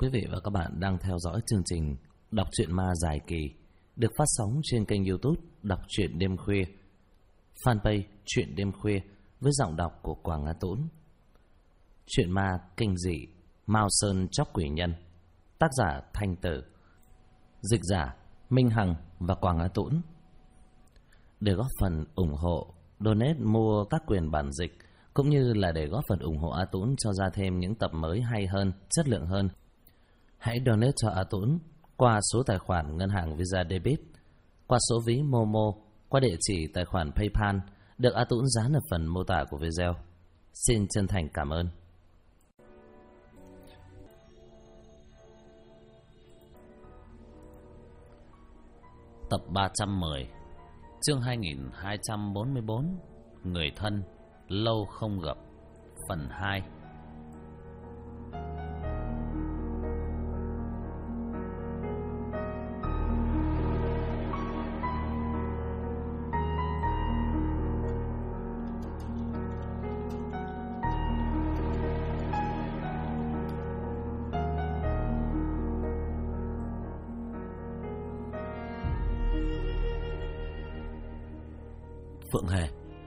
Quý vị và các bạn đang theo dõi chương trình Đọc truyện ma dài kỳ được phát sóng trên kênh YouTube Đọc truyện đêm khuya, fanpage Truyện đêm khuya với giọng đọc của Quảng Á Tũng. Truyện ma kinh dị Mao Sơn Chóc Quỷ Nhân, tác giả Thanh Tử, dịch giả Minh Hằng và Quảng Á Tũng. Để góp phần ủng hộ, donate mua các quyền bản dịch cũng như là để góp phần ủng hộ A Tũng cho ra thêm những tập mới hay hơn, chất lượng hơn, hãy donate cho A Tũng qua số tài khoản ngân hàng Visa Debit, qua số ví Momo, qua địa chỉ tài khoản PayPal được A Tũng dán ở phần mô tả của video. Xin chân thành cảm ơn. Tập 310, chương 2244, Người thân lâu không gặp, phần 2. Phượng Hề,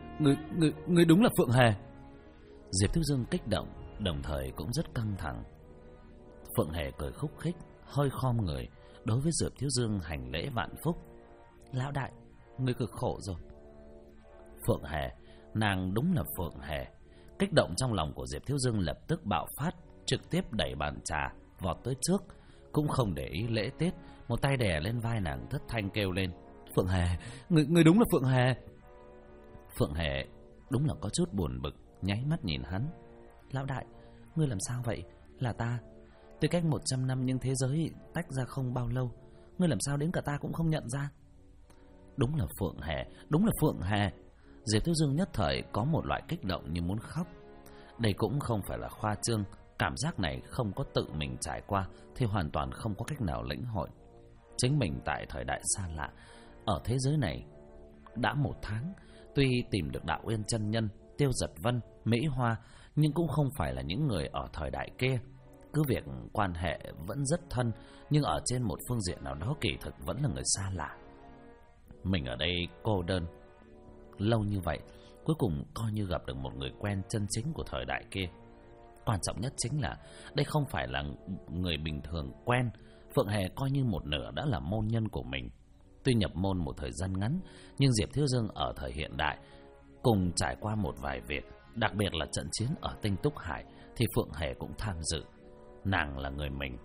Người đúng là Phượng Hề. Diệp Thiếu Dương kích động, đồng thời cũng rất căng thẳng. Phượng Hề cười khúc khích, hơi khom người đối với Diệp Thiếu Dương hành lễ vạn phúc. Lão đại, người cực khổ rồi. Phượng Hề, nàng đúng là Phượng Hề. Kích động trong lòng của Diệp Thiếu Dương lập tức bạo phát, trực tiếp đẩy bàn trà vọt tới trước, cũng không để ý lễ tiết, một tay đè lên vai nàng thất thanh kêu lên: Phượng Hề, người đúng là Phượng Hề. Phượng Hề đúng là có chút buồn bực, nháy mắt nhìn hắn. Lão đại, ngươi làm sao vậy? Là ta. Tuy cách 100 năm nhưng thế giới tách ra không bao lâu, ngươi làm sao đến cả ta cũng không nhận ra? Đúng là Phượng Hề, đúng là Phượng Hề. Diệp Thiếu Dương nhất thời có một loại kích động như muốn khóc. Đây cũng không phải là khoa trương, cảm giác này không có tự mình trải qua thì hoàn toàn không có cách nào lĩnh hội. Chính mình tại thời đại xa lạ, ở thế giới này đã 1 tháng, tuy tìm được Đạo Uyên chân nhân, Tiêu Giật Vân, Mỹ Hoa, nhưng cũng không phải là những người ở thời đại kia. Cứ việc quan hệ vẫn rất thân, nhưng ở trên một phương diện nào đó kỳ thực vẫn là người xa lạ. Mình ở đây cô đơn lâu như vậy, cuối cùng coi như gặp được một người quen chân chính của thời đại kia. Quan trọng nhất chính là đây không phải là người bình thường quen. Phượng Hề coi như một nửa đã là môn nhân của mình. Tuy nhập môn một thời gian ngắn, nhưng Diệp Thiếu Dương ở thời hiện đại cùng trải qua một vài việc, đặc biệt là trận chiến ở Tinh Túc Hải thì Phượng Hề cũng tham dự. Nàng là người mình.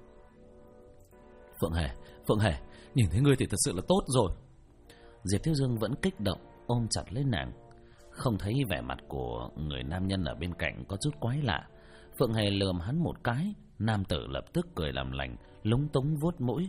Phượng Hề, nhìn thấy ngươi thì thật sự là tốt rồi. Diệp Thiếu Dương vẫn kích động ôm chặt lấy nàng. Không thấy vẻ mặt của người nam nhân ở bên cạnh có chút quái lạ. Phượng Hề lườm hắn một cái, nam tử lập tức cười làm lành, lúng túng vuốt mũi.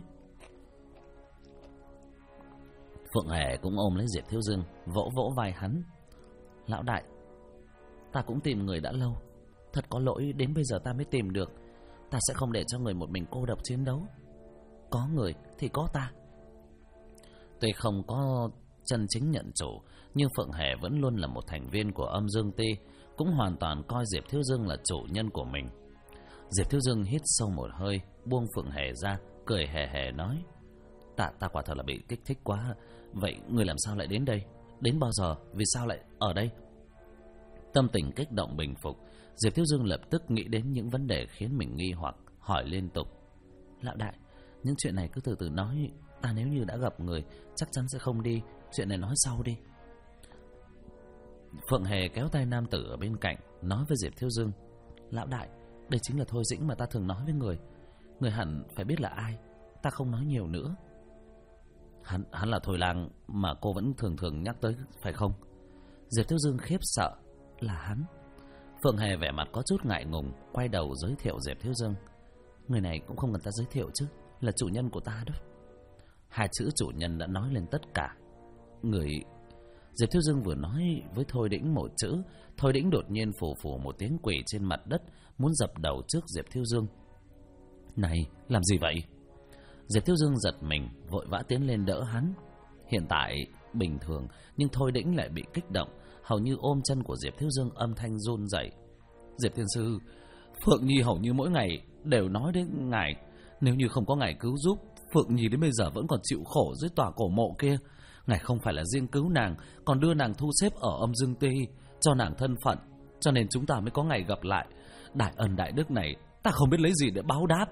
Phượng Hề cũng ôm lấy Diệp Thiếu Dương, vỗ vỗ vai hắn. Lão đại, ta cũng tìm người đã lâu, thật có lỗi đến bây giờ ta mới tìm được. Ta sẽ không để cho người một mình cô độc chiến đấu. Có người thì có ta. Tuy không có chân chính nhận chủ, nhưng Phượng Hề vẫn luôn là một thành viên của Âm Dương Ti, cũng hoàn toàn coi Diệp Thiếu Dương là chủ nhân của mình. Diệp Thiếu Dương hít sâu một hơi, buông Phượng Hề ra, cười hề hề nói: Ta quả thật là bị kích thích quá. Vậy người làm sao lại đến đây? Đến bao giờ? Vì sao lại ở đây? Tâm tình kích động bình phục, Diệp Thiếu Dương lập tức nghĩ đến những vấn đề khiến mình nghi hoặc, hỏi liên tục: Lão đại, những chuyện này cứ từ từ nói. Ta nếu như đã gặp người chắc chắn sẽ không đi. Chuyện này nói sau đi. Phượng Hề kéo tay nam tử ở bên cạnh, nói với Diệp Thiếu Dương: Lão đại, đây chính là Thôi Dĩnh mà ta thường nói với người. Người hẳn phải biết là ai. Ta không nói nhiều nữa. Hắn là Thôi Lang mà cô vẫn thường nhắc tới phải không? Diệp Thiếu Dương khiếp sợ. Là hắn. Phượng Hề vẻ mặt có chút ngại ngùng, quay đầu giới thiệu Diệp Thiếu Dương. Người này cũng không cần ta giới thiệu chứ, là chủ nhân của ta đó. 2 chữ chủ nhân đã nói lên tất cả. Người... Diệp Thiếu Dương vừa nói với Thôi Đĩnh một chữ, Thôi Đĩnh đột nhiên phù phù một tiếng quỳ trên mặt đất, muốn dập đầu trước Diệp Thiếu Dương. Này, làm gì vậy? Diệp Thiếu Dương giật mình, vội vã tiến lên đỡ hắn. Hiện tại bình thường, nhưng Thôi Đĩnh lại bị kích động, hầu như ôm chân của Diệp Thiếu Dương âm thanh run rẩy. Diệp Thiên Sư, Phượng Nhi hầu như mỗi ngày đều nói đến ngài, Nếu như không có ngài cứu giúp, Phượng Nhi đến bây giờ vẫn còn chịu khổ dưới tòa cổ mộ kia. Ngài không phải là riêng cứu nàng, còn đưa nàng thu xếp ở âm dương ti, cho nàng thân phận, cho nên chúng ta mới có ngày gặp lại. Đại ân đại đức này ta không biết lấy gì để báo đáp.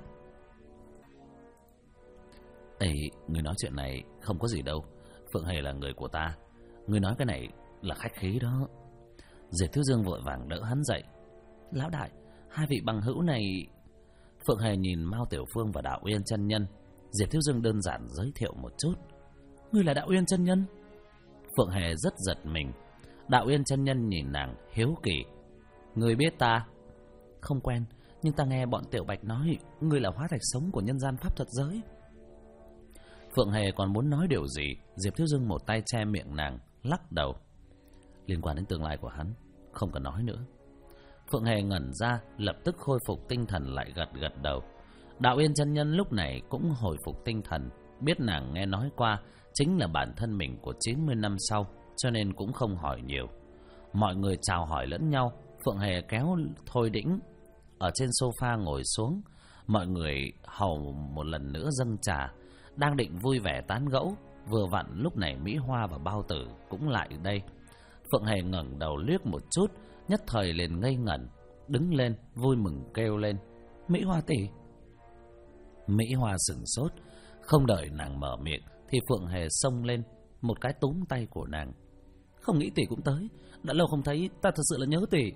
Ê, người nói chuyện này không có gì đâu. Phượng Hề là người của ta, người nói cái này là khách khí đó. Diệp Thiếu Dương vội vàng đỡ hắn dậy. Lão đại, hai vị bằng hữu này... Phượng Hề nhìn Mao Tiểu Phương và Đạo Uyên chân nhân. Diệp Thiếu Dương đơn giản giới thiệu một chút. Ngươi là Đạo Uyên chân nhân? Phượng Hề rất giật mình. Đạo Uyên chân nhân nhìn nàng hiếu kỳ. Ngươi biết ta? Không quen, nhưng ta nghe bọn Tiểu Bạch nói ngươi là hóa thạch sống của nhân gian pháp thuật giới. Phượng Hề còn muốn nói điều gì, Diệp Thiếu Dương một tay che miệng nàng, lắc đầu. Liên quan đến tương lai của hắn, không cần nói nữa. Phượng Hề ngẩn ra, lập tức khôi phục tinh thần lại gật gật đầu. Đạo Uyên chân nhân lúc này cũng hồi phục tinh thần, biết nàng nghe nói qua chính là bản thân mình của 90 năm sau, cho nên cũng không hỏi nhiều. Mọi người chào hỏi lẫn nhau. Phượng Hề kéo Thôi Đĩnh ở trên sofa ngồi xuống. Mọi người hầu một lần nữa dâng trà, đang định vui vẻ tán gẫu, vừa vặn lúc này Mỹ Hoa và Bao Tử cũng lại đây. Phượng Hề ngẩng đầu liếc một chút, nhất thời liền ngây ngẩn, đứng lên vui mừng kêu lên: Mỹ Hoa tỷ! Mỹ Hoa sửng sốt, không đợi nàng mở miệng thì Phượng Hề xông lên, một cái túm tay của nàng. Không nghĩ tỷ cũng tới, đã lâu không thấy, ta thật sự là nhớ tỷ.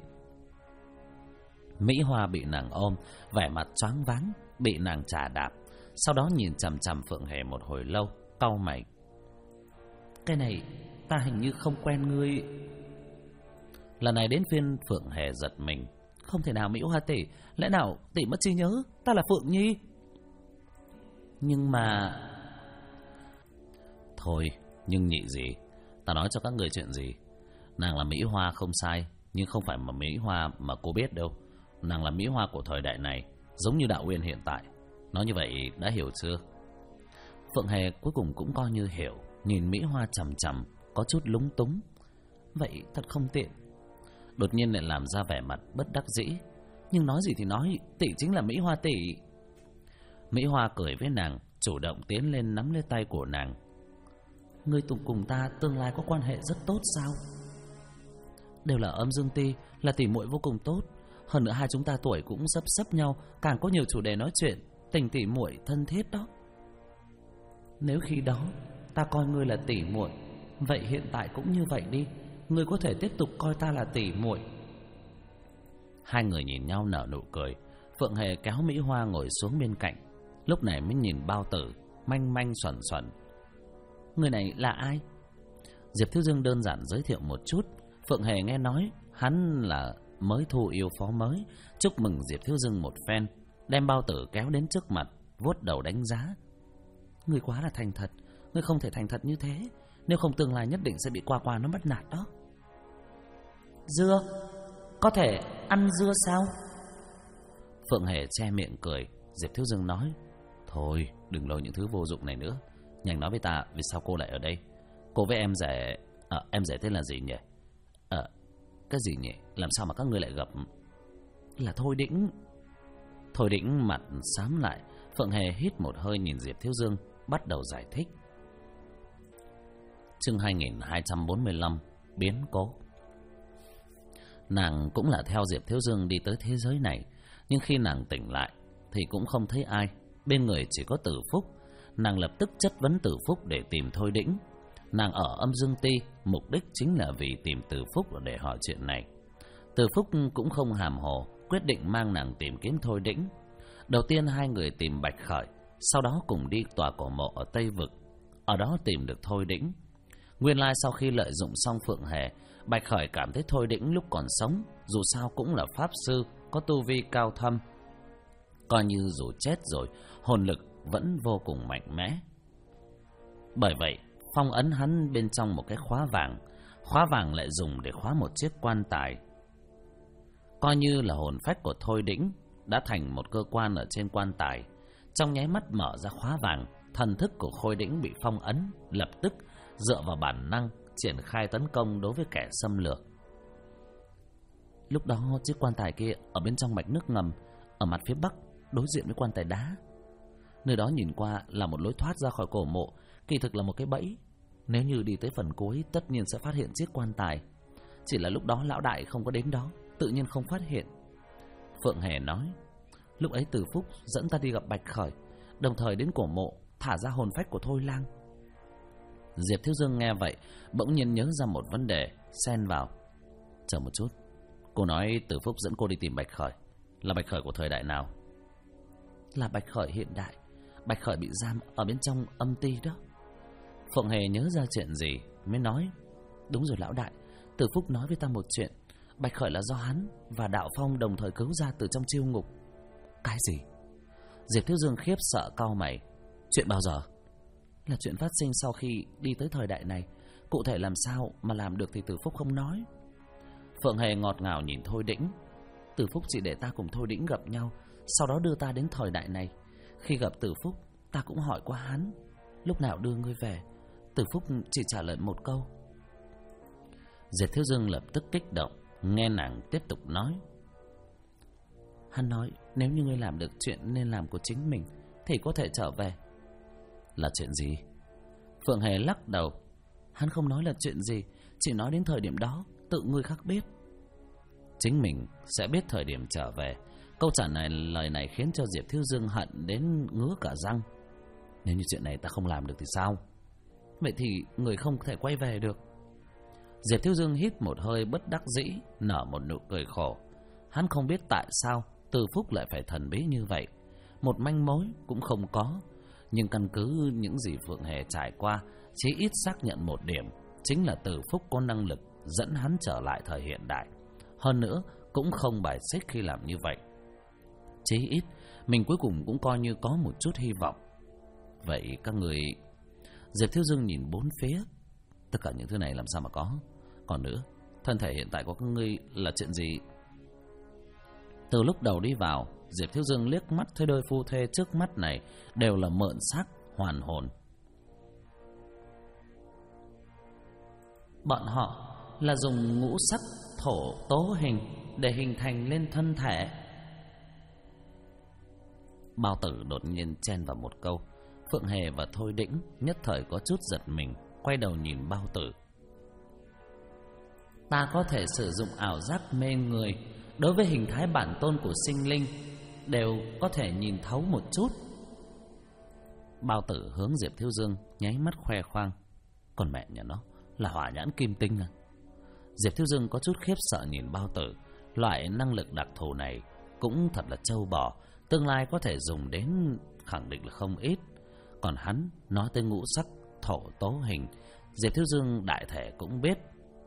Mỹ Hoa bị nàng ôm, vẻ mặt choáng váng, bị nàng chà đạp, sau đó nhìn chằm chằm Phượng Hề một hồi lâu, cau mày. Cái này, ta hình như không quen ngươi. Lần này đến phiên Phượng Hề giật mình. Không thể nào Mỹ Hoa tỷ, lẽ nào tỷ mất trí nhớ, ta là Phượng Nhi. Nhưng mà... Thôi, nhưng nhị gì, ta nói cho các người chuyện gì. Nàng là Mỹ Hoa không sai, nhưng không phải mà Mỹ Hoa mà cô biết đâu. Nàng là Mỹ Hoa của thời đại này, giống như Đạo Uyên hiện tại. Nói như vậy đã hiểu chưa? Phượng Hề cuối cùng cũng coi như hiểu, nhìn Mỹ Hoa chằm chằm, có chút lúng túng. Vậy thật không tiện. Đột nhiên lại làm ra vẻ mặt bất đắc dĩ. Nhưng nói gì thì nói, tỷ chính là Mỹ Hoa tỷ. Mỹ Hoa cười với nàng, chủ động tiến lên nắm lấy tay của nàng. Ngươi cùng ta tương lai có quan hệ rất tốt sao? Đều là âm dương ti, là tỷ muội vô cùng tốt. Hơn nữa hai chúng ta tuổi cũng sấp sấp nhau, càng có nhiều chủ đề nói chuyện, tình tỷ muội thân thiết đó. Nếu khi đó ta coi ngươi là tỷ muội, vậy hiện tại cũng như vậy đi. Ngươi có thể tiếp tục coi ta là tỷ muội. Hai người nhìn nhau nở nụ cười. Phượng Hề kéo Mỹ Hoa ngồi xuống bên cạnh, lúc này mới nhìn Bao Tử manh manh xuẩn xuẩn. Người này là ai? Diệp Thiếu Dương đơn giản giới thiệu một chút. Phượng Hề nghe nói hắn là mới thu yêu phó mới, chúc mừng Diệp Thiếu Dương một phen, đem Bao Tử kéo đến trước mặt, vuốt đầu đánh giá. Ngươi quá là thành thật, ngươi không thể thành thật như thế, nếu không tương lai nhất định sẽ bị qua nó bắt nạt đó. Dưa, có thể ăn dưa sao? Phượng Hề che miệng cười. Diệp Thiếu Dương nói: Thôi đừng lo những thứ vô dụng này nữa, nhanh nói với ta vì sao cô lại ở đây. Cô với em rể, em rể tên là gì nhỉ? Cái gì nhỉ? Làm sao mà các ngươi lại gặp? Là Thôi Đĩnh. Thôi Đĩnh mặt xám lại. Phượng Hề hít một hơi nhìn Diệp Thiếu Dương, bắt đầu giải thích. Chương 2245 biến cố. Nàng cũng là theo Diệp Thiếu Dương đi tới thế giới này, nhưng khi nàng tỉnh lại thì cũng không thấy ai, bên người chỉ có Tử Phúc. Nàng lập tức chất vấn Tử Phúc để tìm Thôi Đĩnh. Nàng ở âm dương ti, mục đích chính là vì tìm Tử Phúc để hỏi chuyện này. Tử Phúc cũng không hàm hồ, quyết định mang nàng tìm kiếm Thôi Đĩnh. Đầu tiên hai người tìm Bạch Khởi, sau đó cùng đi tòa cổ mộ ở Tây Vực, ở đó tìm được Thôi Đĩnh. Nguyên lai sau khi lợi dụng xong Phượng Hề, Bạch Khởi cảm thấy Thôi Đĩnh lúc còn sống, dù sao cũng là pháp sư, có tu vi cao thâm, coi như dù chết rồi, hồn lực vẫn vô cùng mạnh mẽ. Bởi vậy, phong ấn hắn bên trong một cái khóa vàng lại dùng để khóa một chiếc quan tài. Coi như là hồn phách của Thôi Đĩnh đã thành một cơ quan ở trên quan tài. Trong nháy mắt mở ra khóa vàng, thần thức của Thôi Đĩnh bị phong ấn, lập tức dựa vào bản năng triển khai tấn công đối với kẻ xâm lược. Lúc đó chiếc quan tài kia ở bên trong mạch nước ngầm, ở mặt phía bắc đối diện với quan tài đá. Nơi đó nhìn qua là một lối thoát ra khỏi cổ mộ, kỳ thực là một cái bẫy. Nếu như đi tới phần cuối, tất nhiên sẽ phát hiện chiếc quan tài. Chỉ là lúc đó lão đại không có đến đó, tự nhiên không phát hiện. Phượng Hề nói, lúc ấy Từ Phúc dẫn ta đi gặp Bạch Khởi, đồng thời đến cổ mộ thả ra hồn phách của Thôi Lang. Diệp Thiếu Dương nghe vậy, bỗng nhiên nhớ ra một vấn đề, xen vào. Chờ một chút, cô nói Từ Phúc dẫn cô đi tìm Bạch Khởi, là Bạch Khởi của thời đại nào? Là Bạch Khởi hiện đại. Bạch Khởi bị giam ở bên trong âm ti đó. Phượng Hề nhớ ra chuyện gì mới nói, đúng rồi lão đại, Từ Phúc nói với ta một chuyện, Bạch Khởi là do hắn và Đạo Phong đồng thời cứu ra từ trong chiêu ngục. Cái gì? Diệp Thiếu Dương khiếp sợ cau mày. Chuyện bao giờ? Là chuyện phát sinh sau khi đi tới thời đại này. Cụ thể làm sao mà làm được thì Từ Phúc không nói. Phượng Hề ngọt ngào nhìn Thôi Đĩnh. Từ Phúc chỉ để ta cùng Thôi Đĩnh gặp nhau, sau đó đưa ta đến thời đại này. Khi gặp Từ Phúc, ta cũng hỏi qua hắn, lúc nào đưa ngươi về? Từ Phúc chỉ trả lời một câu. Diệp Thiếu Dương lập tức kích động, nghe nàng tiếp tục nói. Hắn nói nếu như ngươi làm được chuyện nên làm của chính mình thì có thể trở về. Là chuyện gì? Phượng Hề lắc đầu. Hắn không nói là chuyện gì, chỉ nói đến thời điểm đó tự ngươi khắc biết. Chính mình sẽ biết thời điểm trở về. Câu trả lời này khiến cho Diệp Thiếu Dương hận đến ngứa cả răng. Nếu như chuyện này ta không làm được thì sao? Vậy thì người không thể quay về được. Diệp Thiếu Dương hít một hơi bất đắc dĩ, nở một nụ cười khổ. Hắn không biết tại sao Từ Phúc lại phải thần bí như vậy. Một manh mối cũng không có. Nhưng căn cứ những gì Phượng Hề trải qua, chí ít xác nhận một điểm, chính là Từ Phúc có năng lực dẫn hắn trở lại thời hiện đại. Hơn nữa cũng không bài xích khi làm như vậy. Chí ít mình cuối cùng cũng coi như có một chút hy vọng. Vậy các người... Diệp Thiếu Dương nhìn bốn phía. Tất cả những thứ này làm sao mà có? Còn nữa, thân thể hiện tại của các ngươi là chuyện gì? Từ lúc đầu đi vào, Diệp Thiếu Dương liếc mắt thấy đôi phu thê trước mắt này đều là mượn xác, hoàn hồn. Bọn họ là dùng ngũ sắc thổ tố hình để hình thành lên thân thể. Bao Tử đột nhiên chen vào một câu. Phượng Hề và Thôi Đĩnh nhất thời có chút giật mình, quay đầu nhìn Bao Tử. Ta có thể sử dụng ảo giác mê người, đối với hình thái bản tôn của sinh linh đều có thể nhìn thấu một chút. Bao Tử hướng Diệp Thiếu Dương nháy mắt khoe khoang. Còn mẹ nhà nó là hỏa nhãn kim tinh à? Diệp Thiếu Dương có chút khiếp sợ nhìn Bao Tử. Loại năng lực đặc thù này cũng thật là trâu bò, tương lai có thể dùng đến khẳng định là không ít. Còn hắn nói tới ngũ sắc thổ tố hình, Diệp Thiếu Dương đại thể cũng biết.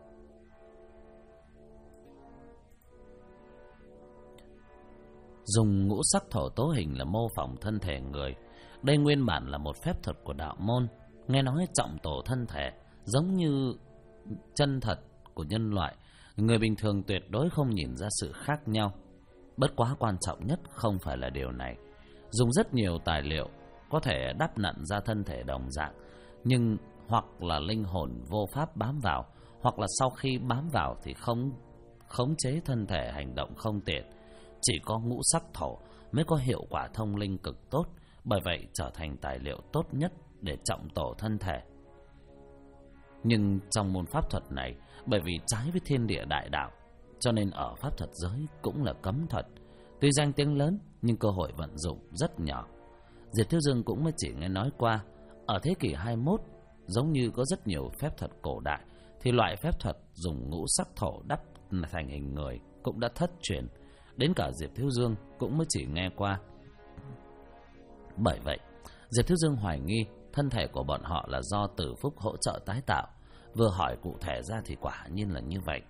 Dùng ngũ sắc thổ tố hình là mô phỏng thân thể người. Đây nguyên bản là một phép thuật của đạo môn. Nghe nói trọng tổ thân thể giống như chân thật của nhân loại. Người bình thường tuyệt đối không nhìn ra sự khác nhau. Bất quá quan trọng nhất không phải là điều này. Dùng rất nhiều tài liệu có thể đắp nặn ra thân thể đồng dạng, nhưng hoặc là linh hồn vô pháp bám vào, hoặc là sau khi bám vào thì không khống chế thân thể hành động không tiện. Chỉ có ngũ sắc thổ mới có hiệu quả thông linh cực tốt, bởi vậy trở thành tài liệu tốt nhất để trọng tổ thân thể. Nhưng trong môn pháp thuật này, bởi vì trái với thiên địa đại đạo, cho nên ở pháp thuật giới cũng là cấm thuật. Tuy danh tiếng lớn nhưng cơ hội vận dụng rất nhỏ. Diệp Thiếu Dương cũng mới chỉ nghe nói qua, ở thế kỷ 21 giống như có rất nhiều phép thuật cổ đại, thì loại phép thuật dùng ngũ sắc thổ đắp thành hình người cũng đã thất truyền. Đến cả Diệp Thiếu Dương cũng mới chỉ nghe qua. Bởi vậy Diệp Thiếu Dương hoài nghi thân thể của bọn họ là do Từ Phúc hỗ trợ tái tạo. Vừa hỏi cụ thể ra thì quả nhiên là như vậy.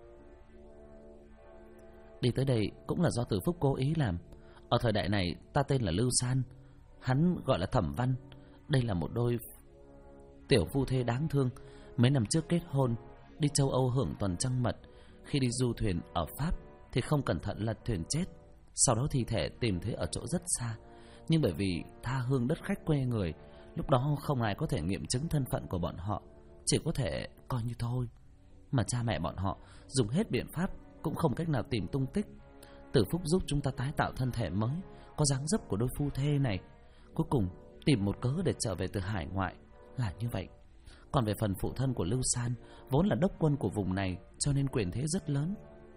Đi tới đây cũng là do Từ Phúc cố ý làm. Ở thời đại này ta tên là Lưu San, hắn gọi là Thẩm Văn. Đây là một đôi tiểu phu thê đáng thương. Mấy năm trước kết hôn, đi châu Âu hưởng tuần trăng mật. Khi đi du thuyền ở Pháp thì không cẩn thận lật thuyền chết. Sau đó thi thể tìm thấy ở chỗ rất xa. Nhưng bởi vì tha hương đất khách quê người, lúc đó không ai có thể nghiệm chứng thân phận của bọn họ, chỉ có thể coi như thôi. Mà cha mẹ bọn họ dùng hết biện pháp cũng không cách nào tìm tung tích. Từ Phúc giúp chúng ta tái tạo thân thể mới, có dáng dấp của đôi phu thê này. Cuối cùng tìm một cớ để trở về từ hải ngoại là như vậy. Còn về phần phụ thân của Lưu San, vốn là đốc quân của vùng này, cho nên quyền thế rất lớn.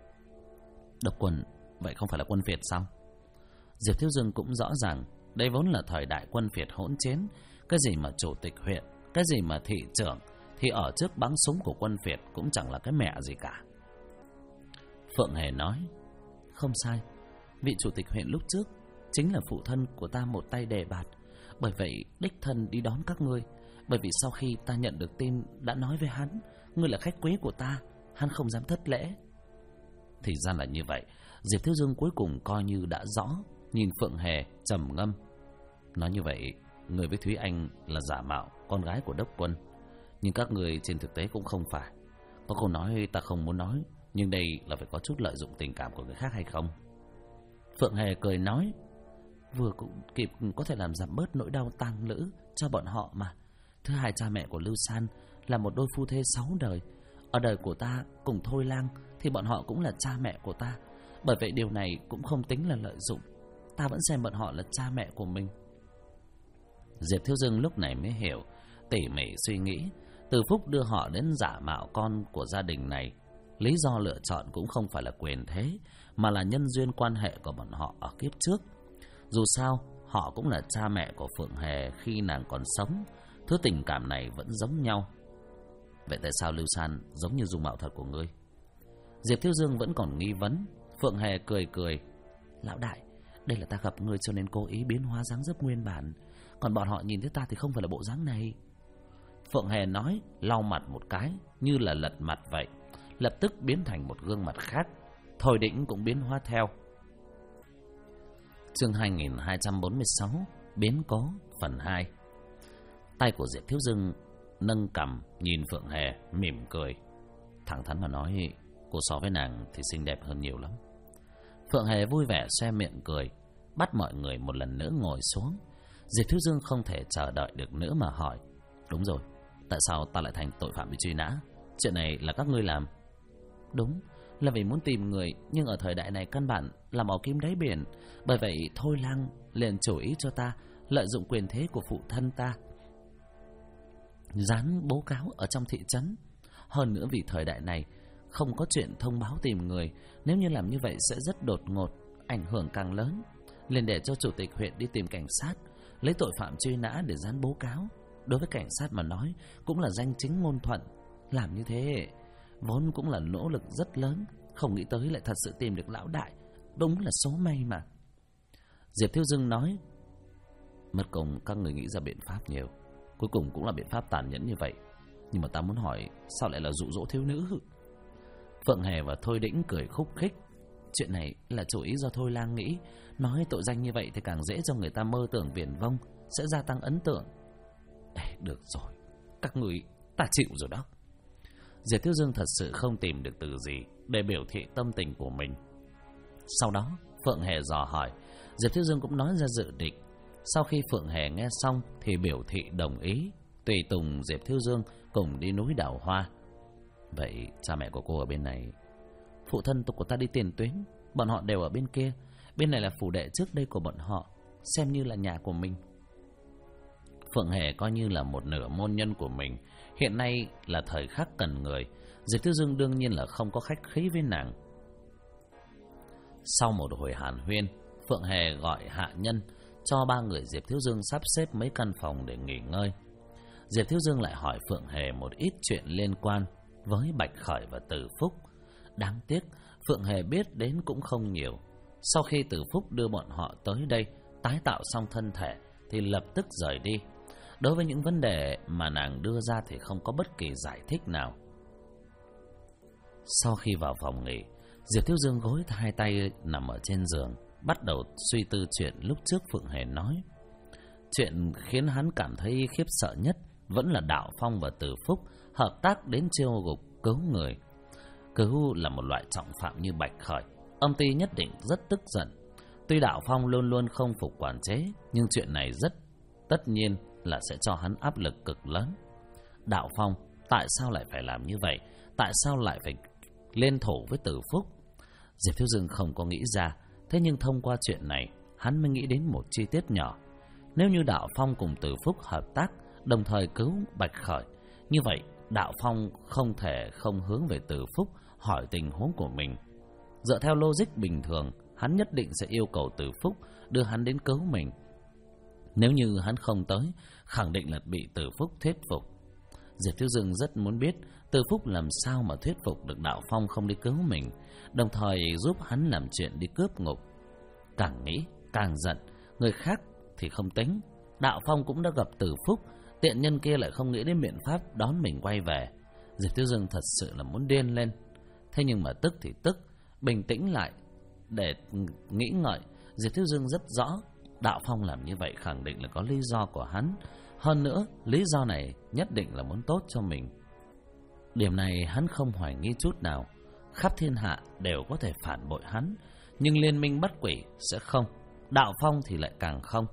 Đốc quân, vậy không phải là quân Việt sao? Diệp Thiếu Dương cũng rõ ràng, đây vốn là thời đại quân Việt hỗn chiến. Cái gì mà chủ tịch huyện, cái gì mà thị trưởng, thì ở trước bắn súng của quân Việt cũng chẳng là cái mẹ gì cả. Phượng Hề nói, không sai, vị chủ tịch huyện lúc trước chính là phụ thân của ta một tay đề bạt. Bởi vậy đích thân đi đón các ngươi. Bởi vì sau khi ta nhận được tin đã nói với hắn, ngươi là khách quý của ta, hắn không dám thất lễ. Thì ra là như vậy. Diệp Thiếu Dương cuối cùng coi như đã rõ, nhìn Phượng Hề trầm ngâm. Nói như vậy, người với Thúy Anh là giả mạo con gái của đốc quân, nhưng các người trên thực tế cũng không phải. Có câu nói ta không muốn nói, nhưng đây là phải có chút lợi dụng tình cảm của người khác hay không? Phượng Hề cười nói, vừa cũng kịp có thể làm giảm bớt nỗi đau tang lữ cho bọn họ mà. Thứ hai, cha mẹ của Lưu San là một đôi phu thê 6 đời. Ở đời của ta cùng Thôi Lang thì bọn họ cũng là cha mẹ của ta. Bởi vậy điều này cũng không tính là lợi dụng. Ta vẫn xem bọn họ là cha mẹ của mình. Diệp Thiếu Dương lúc này mới hiểu, tỉ mỉ suy nghĩ, Từ Phúc đưa họ đến giả mạo con của gia đình này. Lý do lựa chọn cũng không phải là quyền thế, mà là nhân duyên quan hệ của bọn họ ở kiếp trước. Dù sao, họ cũng là cha mẹ của Phượng Hề khi nàng còn sống. Thứ tình cảm này vẫn giống nhau. Vậy tại sao Lưu San giống như dung mạo thật của ngươi? Diệp Thiếu Dương vẫn còn nghi vấn. Phượng Hề cười cười, lão đại, đây là ta gặp ngươi cho nên cố ý biến hóa dáng dấp nguyên bản. Còn bọn họ nhìn thấy ta thì không phải là bộ dáng này. Phượng Hề nói, lau mặt một cái như là lật mặt vậy, lập tức biến thành một gương mặt khác. Thôi Đĩnh cũng biến hóa theo. Chương 2246 Biến cố phần 2. Tay của Diệp Thiếu Dương nâng cằm nhìn Phượng Hề mỉm cười. Thẳng thắn mà nói, cô so với nàng thì xinh đẹp hơn nhiều lắm. Phượng Hề vui vẻ xoe miệng cười, bắt mọi người một lần nữa ngồi xuống. Diệp Thiếu Dương không thể chờ đợi được nữa mà hỏi, đúng rồi, tại sao ta lại thành tội phạm bị truy nã? Chuyện này là các ngươi làm? Đúng, là vì muốn tìm người, nhưng ở thời đại này căn bản là mỏ kim đáy biển. Bởi vậy Thôi Lang liền chủ ý cho ta lợi dụng quyền thế của phụ thân ta, dán bố cáo ở trong thị trấn. Hơn nữa vì thời đại này không có chuyện thông báo tìm người, nếu như làm như vậy sẽ rất đột ngột, ảnh hưởng càng lớn. Liền để cho chủ tịch huyện đi tìm cảnh sát, lấy tội phạm truy nã để dán bố cáo. Đối với cảnh sát mà nói cũng là danh chính ngôn thuận. Làm như thế vốn cũng là nỗ lực rất lớn, không nghĩ tới lại thật sự tìm được lão đại. Đúng là số may mà. Diệp Thiếu Dương nói, mất công các người nghĩ ra biện pháp nhiều, cuối cùng cũng là biện pháp tàn nhẫn như vậy. Nhưng mà ta muốn hỏi, sao lại là dụ dỗ thiếu nữ? Phượng Hề và Thôi Đĩnh cười khúc khích. Chuyện này là chủ ý do Thôi Lang nghĩ. Nói tội danh như vậy thì càng dễ cho người ta mơ tưởng viển vông, sẽ gia tăng ấn tượng. Được rồi, các người, ta chịu rồi đó. Diệp Thiếu Dương thật sự không tìm được từ gì để biểu thị tâm tình của mình. Sau đó Phượng Hề dò hỏi, Diệp Thiếu Dương cũng nói ra dự định. Sau khi Phượng Hề nghe xong thì biểu thị đồng ý, tùy tùng Diệp Thiếu Dương cùng đi núi Đào Hoa. Vậy cha mẹ của cô ở bên này? Phụ thân của ta đi tiền tuyến, bọn họ đều ở bên kia. Bên này là phủ đệ trước đây của bọn họ, xem như là nhà của mình. Phượng Hề coi như là một nửa môn nhân của mình. Hiện nay là thời khắc cần người, Diệp Thiếu Dương đương nhiên là không có khách khí với nàng. Sau một hồi hàn huyên, Phượng Hề gọi hạ nhân cho 3 người Diệp Thiếu Dương sắp xếp mấy căn phòng để nghỉ ngơi. Diệp Thiếu Dương lại hỏi Phượng Hề một ít chuyện liên quan với Bạch Khởi và Từ Phúc. Đáng tiếc Phượng Hề biết đến cũng không nhiều. Sau khi Từ Phúc đưa bọn họ tới đây tái tạo xong thân thể thì lập tức rời đi. Đối với những vấn đề mà nàng đưa ra thì không có bất kỳ giải thích nào. Sau khi vào phòng nghỉ, Diệp Thiếu Dương gối hai tay nằm ở trên giường, bắt đầu suy tư chuyện lúc trước Phượng Hề nói. Chuyện khiến hắn cảm thấy khiếp sợ nhất vẫn là Đạo Phong và Từ Phúc hợp tác đến chiêu gục cứu người. Cứu là một loại trọng phạm như Bạch Khởi, ông Ty nhất định rất tức giận. Tuy Đạo Phong luôn luôn không phục quản chế, nhưng chuyện này rất tất nhiên là sẽ cho hắn áp lực cực lớn. Đạo Phong tại sao lại phải làm như vậy? Tại sao lại phải lên thủ với Từ Phúc? Diệp Thiếu Dương không có nghĩ ra. Thế nhưng thông qua chuyện này, hắn mới nghĩ đến một chi tiết nhỏ. Nếu như Đạo Phong cùng Từ Phúc hợp tác, đồng thời cứu Bạch Khởi, như vậy Đạo Phong không thể không hướng về Từ Phúc hỏi tình huống của mình. Dựa theo logic bình thường, hắn nhất định sẽ yêu cầu Từ Phúc đưa hắn đến cứu mình. Nếu như hắn không tới, khẳng định là bị Từ Phúc thuyết phục. Diệp Thiếu Dương rất muốn biết Từ Phúc làm sao mà thuyết phục được Đạo Phong không đi cứu mình, đồng thời giúp hắn làm chuyện đi cướp ngục. Càng nghĩ càng giận, người khác thì không tính, Đạo Phong cũng đã gặp Từ Phúc, tiện nhân kia lại không nghĩ đến biện pháp đón mình quay về. Diệp Thiếu Dương thật sự là muốn điên lên. Thế nhưng mà tức thì tức, bình tĩnh lại để nghĩ ngợi, Diệp Thiếu Dương rất rõ Đạo Phong làm như vậy khẳng định là có lý do của hắn. Hơn nữa, lý do này nhất định là muốn tốt cho mình. Điểm này hắn không hoài nghi chút nào. Khắp thiên hạ đều có thể phản bội hắn, nhưng liên minh bắt quỷ sẽ không. Đạo Phong thì lại càng không.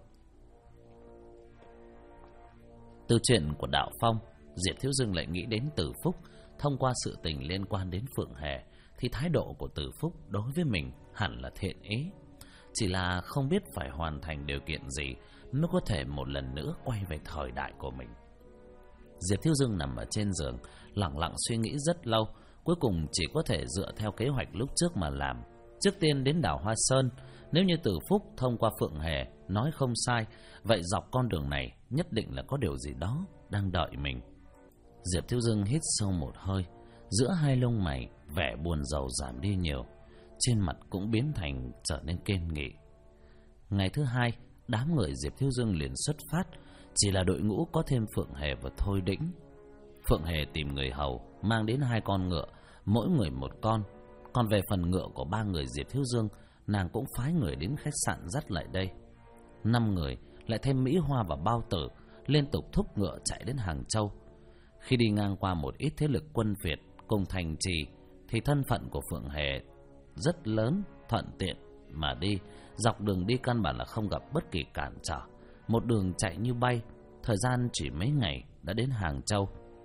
Từ chuyện của Đạo Phong, Diệp Thiếu Dương lại nghĩ đến Từ Phúc. Thông qua sự tình liên quan đến Phượng Hề, thì thái độ của Từ Phúc đối với mình hẳn là thiện ý. Chỉ là không biết phải hoàn thành điều kiện gì mới có thể một lần nữa quay về thời đại của mình. Diệp Thiếu Dương nằm ở trên giường, lặng lặng suy nghĩ rất lâu. Cuối cùng chỉ có thể dựa theo kế hoạch lúc trước mà làm. Trước tiên đến đảo Hoa Sơn. Nếu như Từ Phúc thông qua Phượng Hề nói không sai, vậy dọc con đường này nhất định là có điều gì đó đang đợi mình. Diệp Thiếu Dương hít sâu một hơi. Giữa hai lông mày, vẻ buồn rầu giảm đi nhiều, trên mặt cũng biến thành trở nên kiên nghị. Ngày thứ hai, đám người Diệp Thiếu Dương liền xuất phát. Chỉ là đội ngũ có thêm Phượng Hề và Thôi Đĩnh. Phượng Hề tìm người hầu mang đến 2 con ngựa, mỗi người 1 con. Còn về phần ngựa của 3 người Diệp Thiếu Dương, nàng cũng phái người đến khách sạn dắt lại đây. 5 người lại thêm Mỹ Hoa và Bao Tử liên tục thúc ngựa chạy đến Hàng Châu. Khi đi ngang qua một ít thế lực quân Việt cùng thành trì, thì thân phận của Phượng Hề rất lớn, thuận tiện mà đi. Dọc đường đi căn bản là không gặp bất kỳ cản trở, một đường chạy như bay, thời gian chỉ mấy ngày đã đến Hàng Châu.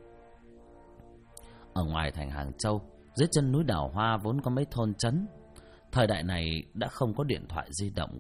Ở ngoài thành Hàng Châu, dưới chân núi Đào Hoa vốn có mấy thôn trấn. Thời đại này đã không có điện thoại di động,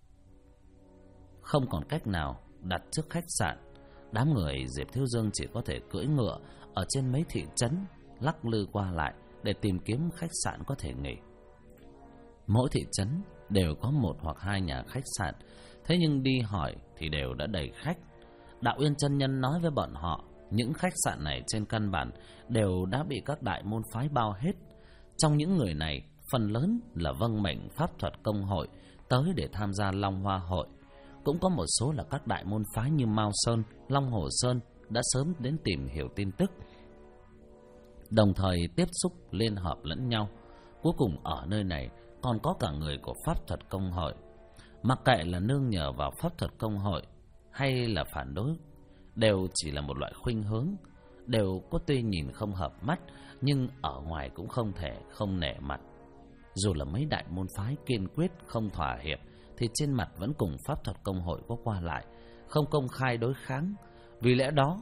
không còn cách nào đặt trước khách sạn. Đám người Diệp Thiếu Dương chỉ có thể cưỡi ngựa ở trên mấy thị trấn lắc lư qua lại để tìm kiếm khách sạn có thể nghỉ. Mỗi thị trấn đều có 1 hoặc 2 nhà khách sạn, thế nhưng đi hỏi thì đều đã đầy khách. Đạo Uyên chân nhân nói với bọn họ, những khách sạn này trên căn bản đều đã bị các đại môn phái bao hết. Trong những người này, phần lớn là vâng mệnh pháp thuật công hội tới để tham gia Long Hoa hội. Cũng có một số là các đại môn phái như Mao Sơn, Long Hồ Sơn đã sớm đến tìm hiểu tin tức, đồng thời tiếp xúc liên hợp lẫn nhau. Cuối cùng ở nơi này còn có cả người của pháp thuật công hội. Mặc kệ là nương nhờ vào pháp thuật công hội hay là phản đối, đều chỉ là một loại khuynh hướng. Đều có tuy nhìn không hợp mắt, nhưng ở ngoài cũng không thể không nể mặt. Dù là mấy đại môn phái kiên quyết không thỏa hiệp, thì trên mặt vẫn cùng pháp thuật công hội có qua lại, không công khai đối kháng. Vì lẽ đó,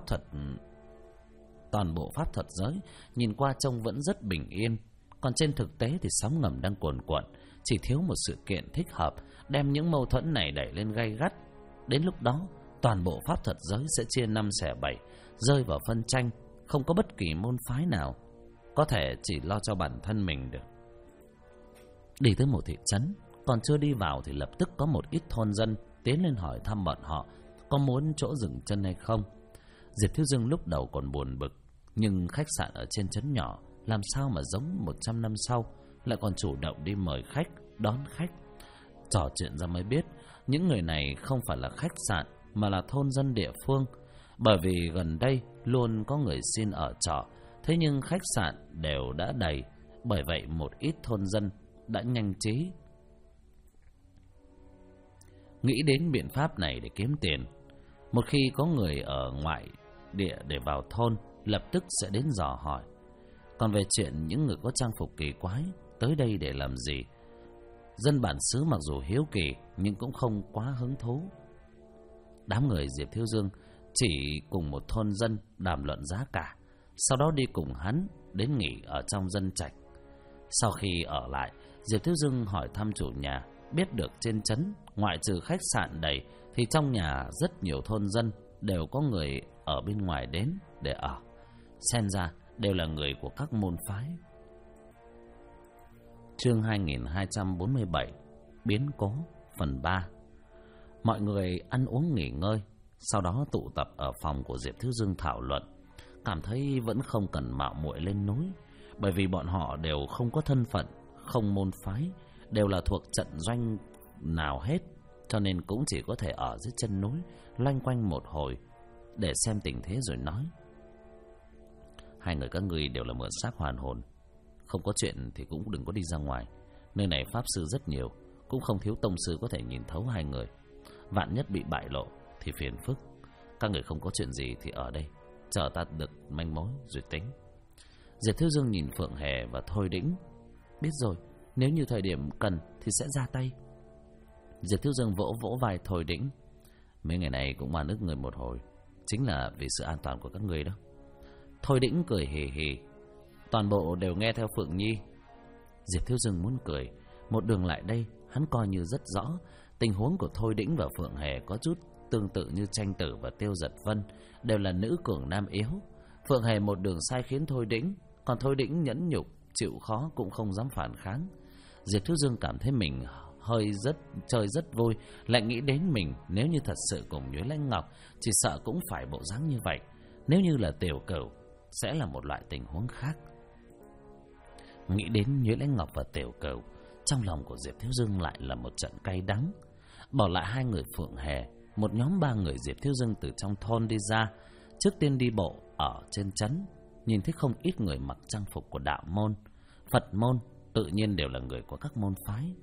toàn bộ pháp thuật giới nhìn qua trông vẫn rất bình yên. Còn trên thực tế thì sóng ngầm đang cuồn cuộn, chỉ thiếu một sự kiện thích hợp đem những mâu thuẫn này đẩy lên gay gắt. Đến lúc đó, toàn bộ pháp thuật giới sẽ chia 5 xẻ 7, rơi vào phân tranh. Không có bất kỳ môn phái nào có thể chỉ lo cho bản thân mình được. Đi tới một thị trấn, còn chưa đi vào thì lập tức có một ít thôn dân tiến lên hỏi thăm bọn họ có muốn chỗ dừng chân hay không. Diệp Thiếu Dương lúc đầu còn buồn bực, nhưng khách sạn ở trên trấn nhỏ làm sao mà giống 100 năm sau lại còn chủ động đi mời khách, đón khách. Trò chuyện ra mới biết, những người này không phải là khách sạn mà là thôn dân địa phương. Bởi vì gần đây luôn có người xin ở trọ, thế nhưng khách sạn đều đã đầy. Bởi vậy một ít thôn dân đã nhanh trí nghĩ đến biện pháp này để kiếm tiền. Một khi có người ở ngoại địa để vào thôn, lập tức sẽ đến dò hỏi. Còn về chuyện những người có trang phục kỳ quái tới đây để làm gì, dân bản xứ mặc dù hiếu kỳ nhưng cũng không quá hứng thú. Đám người Diệp Thiếu Dương chỉ cùng một thôn dân đàm luận giá cả, sau đó đi cùng hắn đến nghỉ ở trong dân trạch. Sau khi ở lại, Diệp Thiếu Dương hỏi thăm chủ nhà biết được trên trấn, ngoại trừ khách sạn đầy, thì trong nhà rất nhiều thôn dân đều có người ở bên ngoài đến để ở. Xem ra đều là người của các môn phái. Chương 2247 Biến cố phần 3. Mọi người ăn uống nghỉ ngơi, sau đó tụ tập ở phòng của Diệp Thiếu Dương thảo luận. Cảm thấy vẫn không cần mạo muội lên núi, bởi vì bọn họ đều không có thân phận, không môn phái, đều là thuộc trận doanh nào hết, cho nên cũng chỉ có thể ở dưới chân núi loanh quanh một hồi để xem tình thế rồi nói. Hai người các ngươi đều là mượn xác hoàn hồn, không có chuyện thì cũng đừng có đi ra ngoài. Nơi này pháp sư rất nhiều, cũng không thiếu tông sư có thể nhìn thấu hai người. Vạn nhất bị bại lộ thì phiền phức. Các người không có chuyện gì thì ở đây, chờ ta được manh mối rồi tính. Diệp Thiếu Dương nhìn Phượng Hề và Thôi Đĩnh. Biết rồi, nếu như thời điểm cần thì sẽ ra tay. Diệp Thiếu Dương vỗ vỗ vai Thôi Đĩnh. Mấy ngày này cũng oan ức người một hồi, chính là vì sự an toàn của các người đó. Thôi Đĩnh cười hì hì. Toàn bộ đều nghe theo Phượng Nhi. Diệp Thiếu Dương muốn cười. Một đường lại đây, hắn coi như rất rõ tình huống của Thôi Đĩnh và Phượng Hề có chút tương tự như Tranh Tử và Tiêu Giật Vân, đều là nữ cường nam yếu. Phượng Hề một đường sai khiến Thôi Đĩnh, còn Thôi Đĩnh nhẫn nhục chịu khó cũng không dám phản kháng. Diệp Thiếu Dương cảm thấy mình chơi rất vui, lại nghĩ đến mình nếu như thật sự cùng Nhuế Lãnh Ngọc, chỉ sợ cũng phải bộ dáng như vậy. Nếu như là Tiểu Cửu sẽ là một loại tình huống khác. Nghĩ đến Nhuế Lãnh Ngọc và Tiểu Cửu, trong lòng của Diệp Thiếu Dương lại là một trận cay đắng. Bỏ lại hai người Phượng Hề, một nhóm ba người Diệp Thiếu Dương từ trong thôn đi ra. Trước tiên đi bộ ở trên trấn, nhìn thấy không ít người mặc trang phục của đạo môn, Phật môn, tự nhiên đều là người của các môn phái.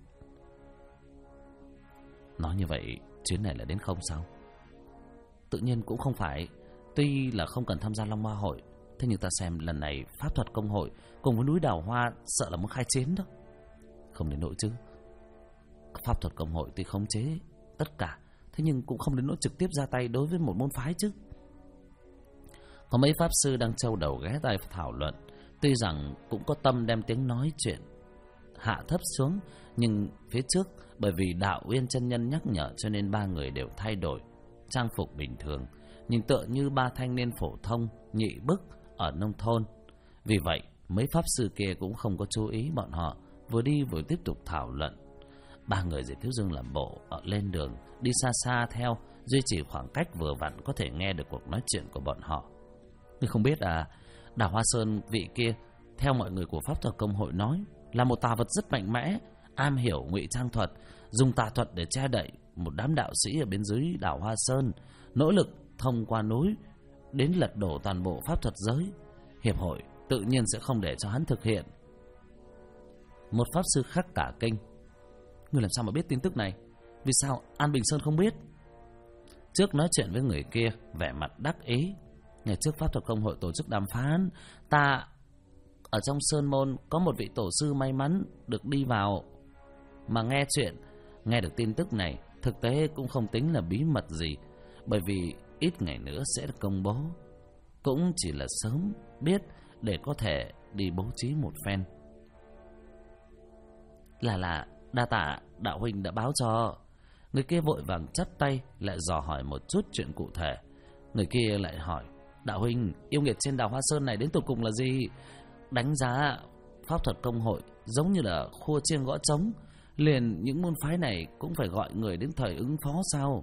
Nói như vậy, chuyến này là đến không sao? Tự nhiên cũng không phải. Tuy là không cần tham gia Long Hoa hội, thế nhưng ta xem lần này pháp thuật công hội cùng với núi Đào Hoa sợ là muốn khai chiến đó. Không đến nỗi chứ. Pháp thuật công hội tuy khống chế tất cả, thế nhưng cũng không đến nỗi trực tiếp ra tay đối với một môn phái chứ. Có mấy pháp sư đang trâu đầu ghé tai thảo luận, tuy rằng cũng có tâm đem tiếng nói chuyện hạ thấp xuống, nhưng phía trước bởi vì Đạo Uyên chân nhân nhắc nhở cho nên ba người đều thay đổi trang phục bình thường, nhìn tựa như ba thanh niên phổ thông nhị bức ở nông thôn. Vì vậy mấy pháp sư kia cũng không có chú ý bọn họ, vừa đi vừa tiếp tục thảo luận. Ba người Diệp Thiếu Dương làm bộ ở lên đường, đi xa xa theo, duy trì khoảng cách vừa vặn có thể nghe được cuộc nói chuyện của bọn họ. Nhưng không biết Đào Hoa Sơn vị kia, theo mọi người của pháp thuật công hội nói, là một tà vật rất mạnh mẽ, am hiểu ngụy trang thuật, dùng tà thuật để che đậy một đám đạo sĩ ở bên dưới đảo Hoa Sơn, nỗ lực thông qua núi đến lật đổ toàn bộ pháp thuật giới. Hiệp hội tự nhiên sẽ không để cho hắn thực hiện. Một pháp sư khác cả kinh. Người làm sao mà biết tin tức này? Vì sao An Bình Sơn không biết? Trước nói chuyện với người kia, vẻ mặt đắc ý. Ngày trước pháp thuật công hội tổ chức đàm phán, ta ở trong Sơn Môn có một vị tổ sư may mắn được đi vào mà nghe chuyện. Nghe được tin tức này, thực tế cũng không tính là bí mật gì, bởi vì ít ngày nữa sẽ được công bố. Cũng chỉ là sớm biết để có thể đi bố trí một phen. Là đa tạ đạo huynh đã báo cho. Người kia vội vàng chắp tay, lại dò hỏi một chút chuyện cụ thể. Người kia lại hỏi, đạo huynh, yêu nghiệt trên đảo Hoa Sơn này đến tột cùng là gì? Đánh giá pháp thuật công hội giống như là khua chiêng gõ trống, liền những môn phái này cũng phải gọi người đến thời ứng phó sao?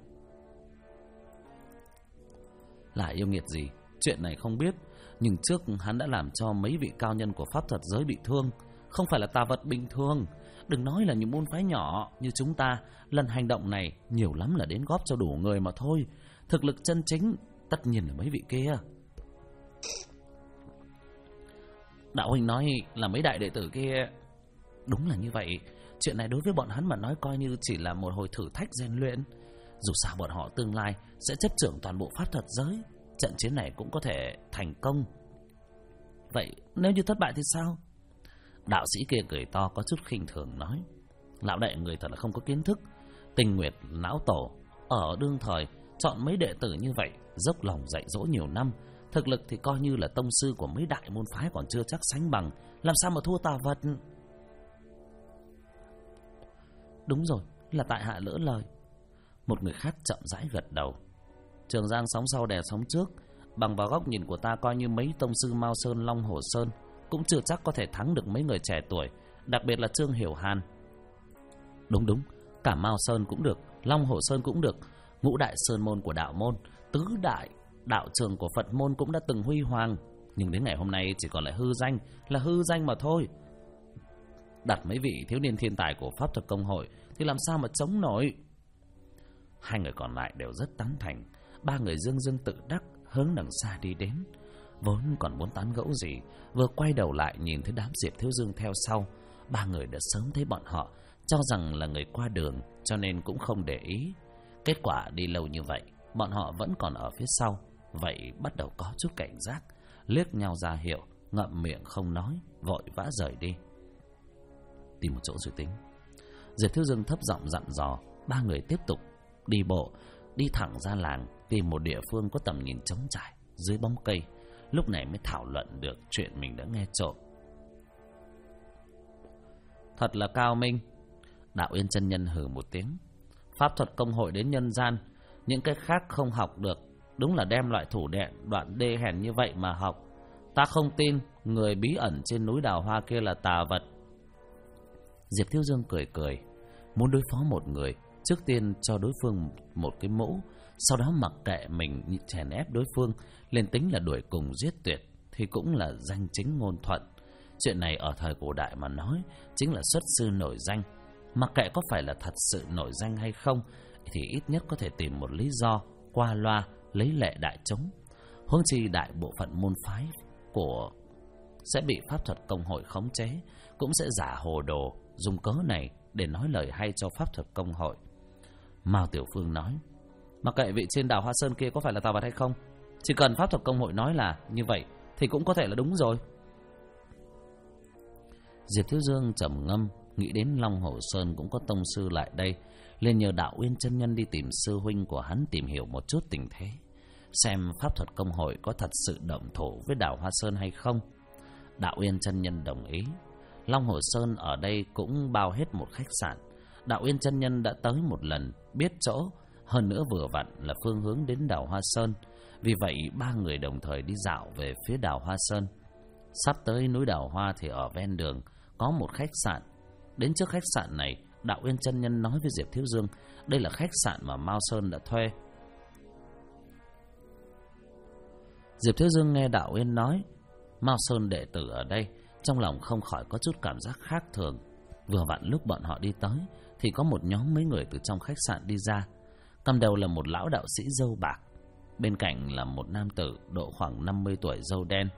Là yêu nghiệt gì? Chuyện này không biết, nhưng trước hắn đã làm cho mấy vị cao nhân của pháp thuật giới bị thương, không phải là tà vật bình thường. Đừng nói là những môn phái nhỏ như chúng ta, lần hành động này nhiều lắm là đến góp cho đủ người mà thôi. Thực lực chân chính tất nhiên là mấy vị kia. Đạo huynh nói là mấy đại đệ tử kia. Đúng là như vậy. Chuyện này đối với bọn hắn mà nói coi như chỉ là một hồi thử thách rèn luyện. Dù sao bọn họ tương lai sẽ chấp trưởng toàn bộ pháp thuật giới, trận chiến này cũng có thể thành công. Vậy nếu như thất bại thì sao? Đạo sĩ kia cười to có chút khinh thường nói, lão đệ người thật là không có kiến thức. Tình Nguyệt lão tổ ở đương thời chọn mấy đệ tử như vậy, dốc lòng dạy dỗ nhiều năm, thực lực thì coi như là tông sư của mấy đại môn phái còn chưa chắc sánh bằng, làm sao mà thua tà vật? Đúng rồi, là tại hạ lỡ lời. Một người khác chậm rãi gật đầu. Trường Giang sóng sau đè sóng trước, bằng vào góc nhìn của ta coi như mấy tông sư Mao Sơn, Long Hồ Sơn cũng chưa chắc có thể thắng được mấy người trẻ tuổi, đặc biệt là Trương Hiểu Hàn. Đúng, cả Mao Sơn cũng được, Long Hồ Sơn cũng được, ngũ đại sơn môn của đạo môn, tứ đại đạo trường của Phật môn cũng đã từng huy hoàng, nhưng đến ngày hôm nay chỉ còn lại hư danh, là hư danh mà thôi. Đặt mấy vị thiếu niên thiên tài của pháp thuật công hội thì làm sao mà chống nổi. Hai người còn lại đều rất tán thành. Ba người dương dương tự đắc hướng đằng xa đi đến. Vốn còn muốn tán gẫu gì, vừa quay đầu lại nhìn thấy đám Diệp Thiếu Dương theo sau. Ba người đã sớm thấy bọn họ, cho rằng là người qua đường, cho nên cũng không để ý. Kết quả đi lâu như vậy, bọn họ vẫn còn ở phía sau. Vậy bắt đầu có chút cảnh giác, liếc nhau ra hiệu, ngậm miệng không nói, vội vã rời đi. Tìm một chỗ rồi tính. Diệp Thiếu Dương thấp giọng dặn dò. Ba người tiếp tục đi bộ, đi thẳng ra làng, tìm một địa phương có tầm nhìn trống trải dưới bóng cây. Lúc này mới thảo luận được chuyện mình đã nghe trộm. Thật là cao minh. Đạo Yên chân nhân hừ một tiếng. Pháp thuật công hội đến nhân gian, những cái khác không học được, đúng là đem loại thủ đoạn đê hèn như vậy mà học. Ta không tin người bí ẩn trên núi Đào Hoa kia là tà vật. Diệp Thiếu Dương cười cười. Muốn đối phó một người, trước tiên cho đối phương một cái mũ, sau đó mặc kệ mình chèn ép đối phương, lên tính là đuổi cùng giết tuyệt, thì cũng là danh chính ngôn thuận. Chuyện này ở thời cổ đại mà nói, chính là xuất sư nổi danh. Mặc kệ có phải là thật sự nổi danh hay không, thì ít nhất có thể tìm một lý do qua loa lấy lệ đại chúng. Huống chi đại bộ phận môn phái của sẽ bị pháp thuật công hội khống chế, cũng sẽ giả hồ đồ, dùng cớ này để nói lời hay cho pháp thuật công hội. Mao Tiểu Phương nói, mặc kệ vị trên đảo Hoa Sơn kia có phải là tà vật hay không, chỉ cần pháp thuật công hội nói là như vậy thì cũng có thể là đúng rồi. Diệp Thiếu Dương trầm ngâm, nghĩ đến Long Hồ Sơn cũng có tông sư lại đây, liền nhờ Đạo Uyên chân nhân đi tìm sư huynh của hắn tìm hiểu một chút tình thế, xem pháp thuật công hội có thật sự động thủ với đảo Hoa Sơn hay không. Đạo Uyên chân nhân đồng ý. Long Hồ Sơn ở đây cũng bao hết một khách sạn. Đạo Uyên chân nhân đã tới một lần, biết chỗ, hơn nữa vừa vặn là phương hướng đến đảo Hoa Sơn. Vì vậy ba người đồng thời đi dạo về phía đảo Hoa Sơn. Sắp tới núi Đào Hoa thì ở ven đường có một khách sạn. Đến trước khách sạn này, Đạo Uyên chân nhân nói với Diệp Thiếu Dương, đây là khách sạn mà Mao Sơn đã thuê. Diệp Thiếu Dương nghe Đạo Uyên nói Mao Sơn đệ tử ở đây, trong lòng không khỏi có chút cảm giác khác thường. Vừa vặn lúc bọn họ đi tới thì có một nhóm mấy người từ trong khách sạn đi ra. Cầm đầu là một lão đạo sĩ râu bạc, bên cạnh là một nam tử độ khoảng 50 tuổi râu đen.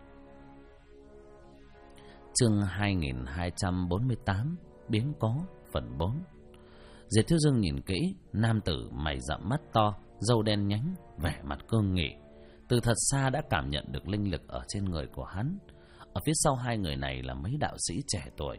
Chương 2248 biến cố phần 4. Diệp Thiếu Dương nhìn kỹ, nam tử mày rậm mắt to, râu đen nhánh, vẻ mặt cương nghị. Từ thật xa đã cảm nhận được linh lực ở trên người của hắn. Ở phía sau hai người này là mấy đạo sĩ trẻ tuổi.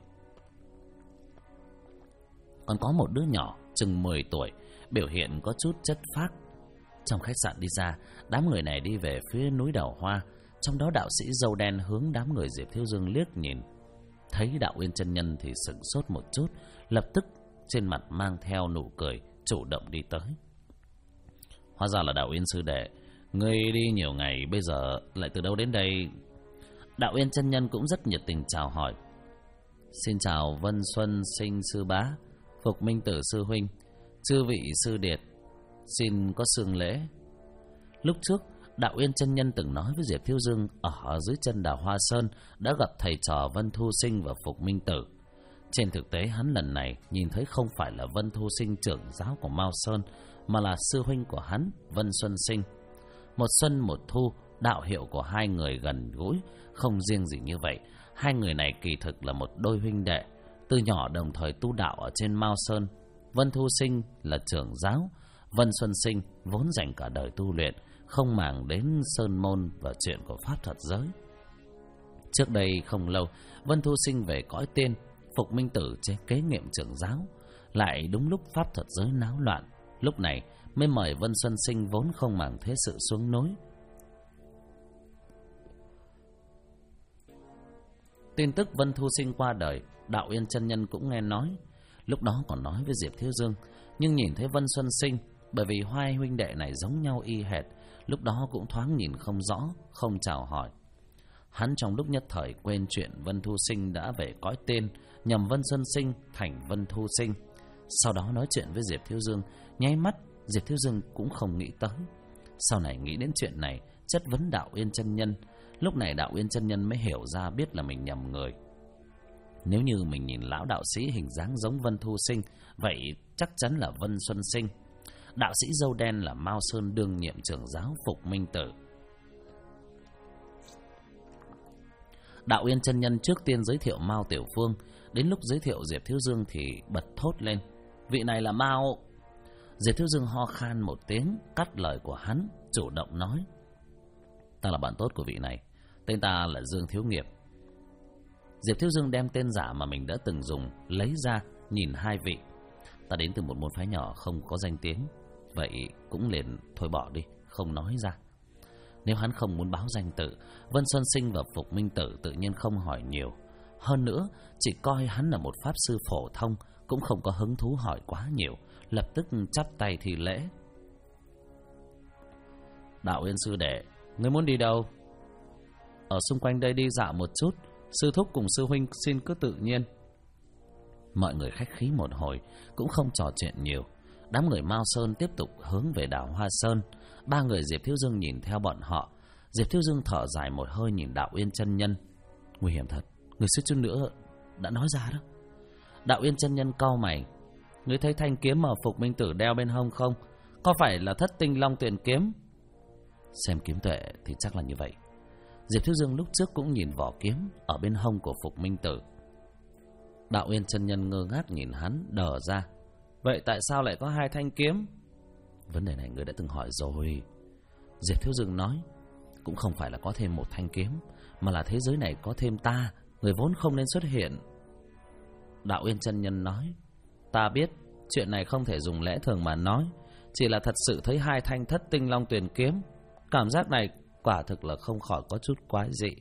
Còn có một đứa nhỏ chừng 10 tuổi, biểu hiện có chút chất phác. Trong khách sạn đi ra, đám người này đi về phía núi Đào Hoa. Trong đó đạo sĩ râu đen hướng đám người Diệp Thiếu Dương liếc nhìn. Thấy Đạo Uyên chân nhân thì sững sốt một chút, lập tức trên mặt mang theo nụ cười, chủ động đi tới. Hóa ra là Đạo Uyên sư đệ, ngươi đi nhiều ngày bây giờ lại từ đâu đến đây? Đạo Uyên chân nhân cũng rất nhiệt tình chào hỏi. Xin chào Vân Xuân sinh sư bá, Phục Minh tử sư huynh, chư vị sư điệt, xin có xương lễ. Lúc trước Đạo Uyên chân nhân từng nói với Diệp Thiếu Dương ở dưới chân đảo Hoa Sơn đã gặp thầy trò Vân Thu Sinh và Phục Minh Tử. Trên thực tế hắn lần này nhìn thấy không phải là Vân Thu Sinh trưởng giáo của Mao Sơn, mà là sư huynh của hắn, Vân Xuân Sinh. Một xuân một thu, đạo hiệu của hai người gần gũi, không riêng gì như vậy. Hai người này kỳ thực là một đôi huynh đệ, từ nhỏ đồng thời tu đạo ở trên Mao Sơn. Vân Thu Sinh là trưởng giáo, Vân Xuân Sinh vốn dành cả đời tu luyện, không màng đến sơn môn và chuyện của pháp thuật giới. Trước đây không lâu, Vân Thu Sinh về cõi tiên, Phục Minh Tử chế kế nhiệm trưởng giáo. Lại đúng lúc pháp thuật giới náo loạn, lúc này mới mời Vân Xuân Sinh vốn không màng thế sự xuống núi. Tin tức Vân Thu Sinh qua đời, Đạo Uyên chân nhân cũng nghe nói. Lúc đó còn nói với Diệp Thiếu Dương, nhưng nhìn thấy Vân Xuân Sinh, bởi vì hai huynh đệ này giống nhau y hệt, lúc đó cũng thoáng nhìn không rõ, không chào hỏi. Hắn trong lúc nhất thời quên chuyện Vân Thu Sinh đã về cõi tên, nhầm Vân Xuân Sinh thành Vân Thu Sinh. Sau đó nói chuyện với Diệp Thiếu Dương, nháy mắt Diệp Thiếu Dương cũng không nghĩ tới. Sau này nghĩ đến chuyện này, chất vấn Đạo Uyên chân nhân. Lúc này Đạo Uyên chân nhân mới hiểu ra, biết là mình nhầm người. Nếu như mình nhìn lão đạo sĩ hình dáng giống Vân Thu Sinh, vậy chắc chắn là Vân Xuân Sinh. Đạo sĩ râu đen là Mao Sơn đương nhiệm trưởng giáo Phục Minh Tử. Đạo Uyên chân nhân trước tiên giới thiệu Mao Tiểu Phương, đến lúc giới thiệu Diệp Thiếu Dương thì bật thốt lên, vị này là Mao. Diệp Thiếu Dương ho khan một tiếng, cắt lời của hắn, chủ động nói, ta là bạn tốt của vị này, tên ta là Dương Thiếu Nghiệp. Diệp Thiếu Dương đem tên giả mà mình đã từng dùng lấy ra, nhìn hai vị. Ta đến từ một môn phái nhỏ không có danh tiếng, vậy cũng liền thôi bỏ đi, không nói ra. Nếu hắn không muốn báo danh tự, Vân Xuân Sinh và Phục Minh Tử tự nhiên không hỏi nhiều. Hơn nữa, chỉ coi hắn là một pháp sư phổ thông, cũng không có hứng thú hỏi quá nhiều, lập tức chắp tay thi lễ. Đạo Uyên sư đệ, ngươi muốn đi đâu? Ở xung quanh đây đi dạo một chút, sư thúc cùng sư huynh xin cứ tự nhiên. Mọi người khách khí một hồi, cũng không trò chuyện nhiều. Đám người Mao Sơn tiếp tục hướng về đảo Hoa Sơn. Ba người Diệp Thiếu Dương nhìn theo bọn họ. Diệp Thiếu Dương thở dài một hơi nhìn Đạo Uyên chân nhân. Nguy hiểm thật, người suýt chút nữa đã nói ra đó. Đạo Uyên chân nhân cau mày. Ngươi thấy thanh kiếm mà Phục Minh Tử đeo bên hông không? Có phải là Thất Tinh Long Tuyền kiếm? Xem kiếm tuệ thì chắc là như vậy. Diệp Thiếu Dương lúc trước cũng nhìn vỏ kiếm ở bên hông của Phục Minh Tử. Đạo Uyên chân nhân ngơ ngác nhìn hắn, đờ ra. Vậy tại sao lại có hai thanh kiếm? Vấn đề này người đã từng hỏi rồi. Diệp Thiếu Dương nói, cũng không phải là có thêm một thanh kiếm, mà là thế giới này có thêm ta, người vốn không nên xuất hiện. Đạo Uyên chân nhân nói, ta biết chuyện này không thể dùng lẽ thường mà nói, chỉ là thật sự thấy hai thanh Thất Tinh Long Tuyền kiếm, cảm giác này quả thực là không khỏi có chút quái dị.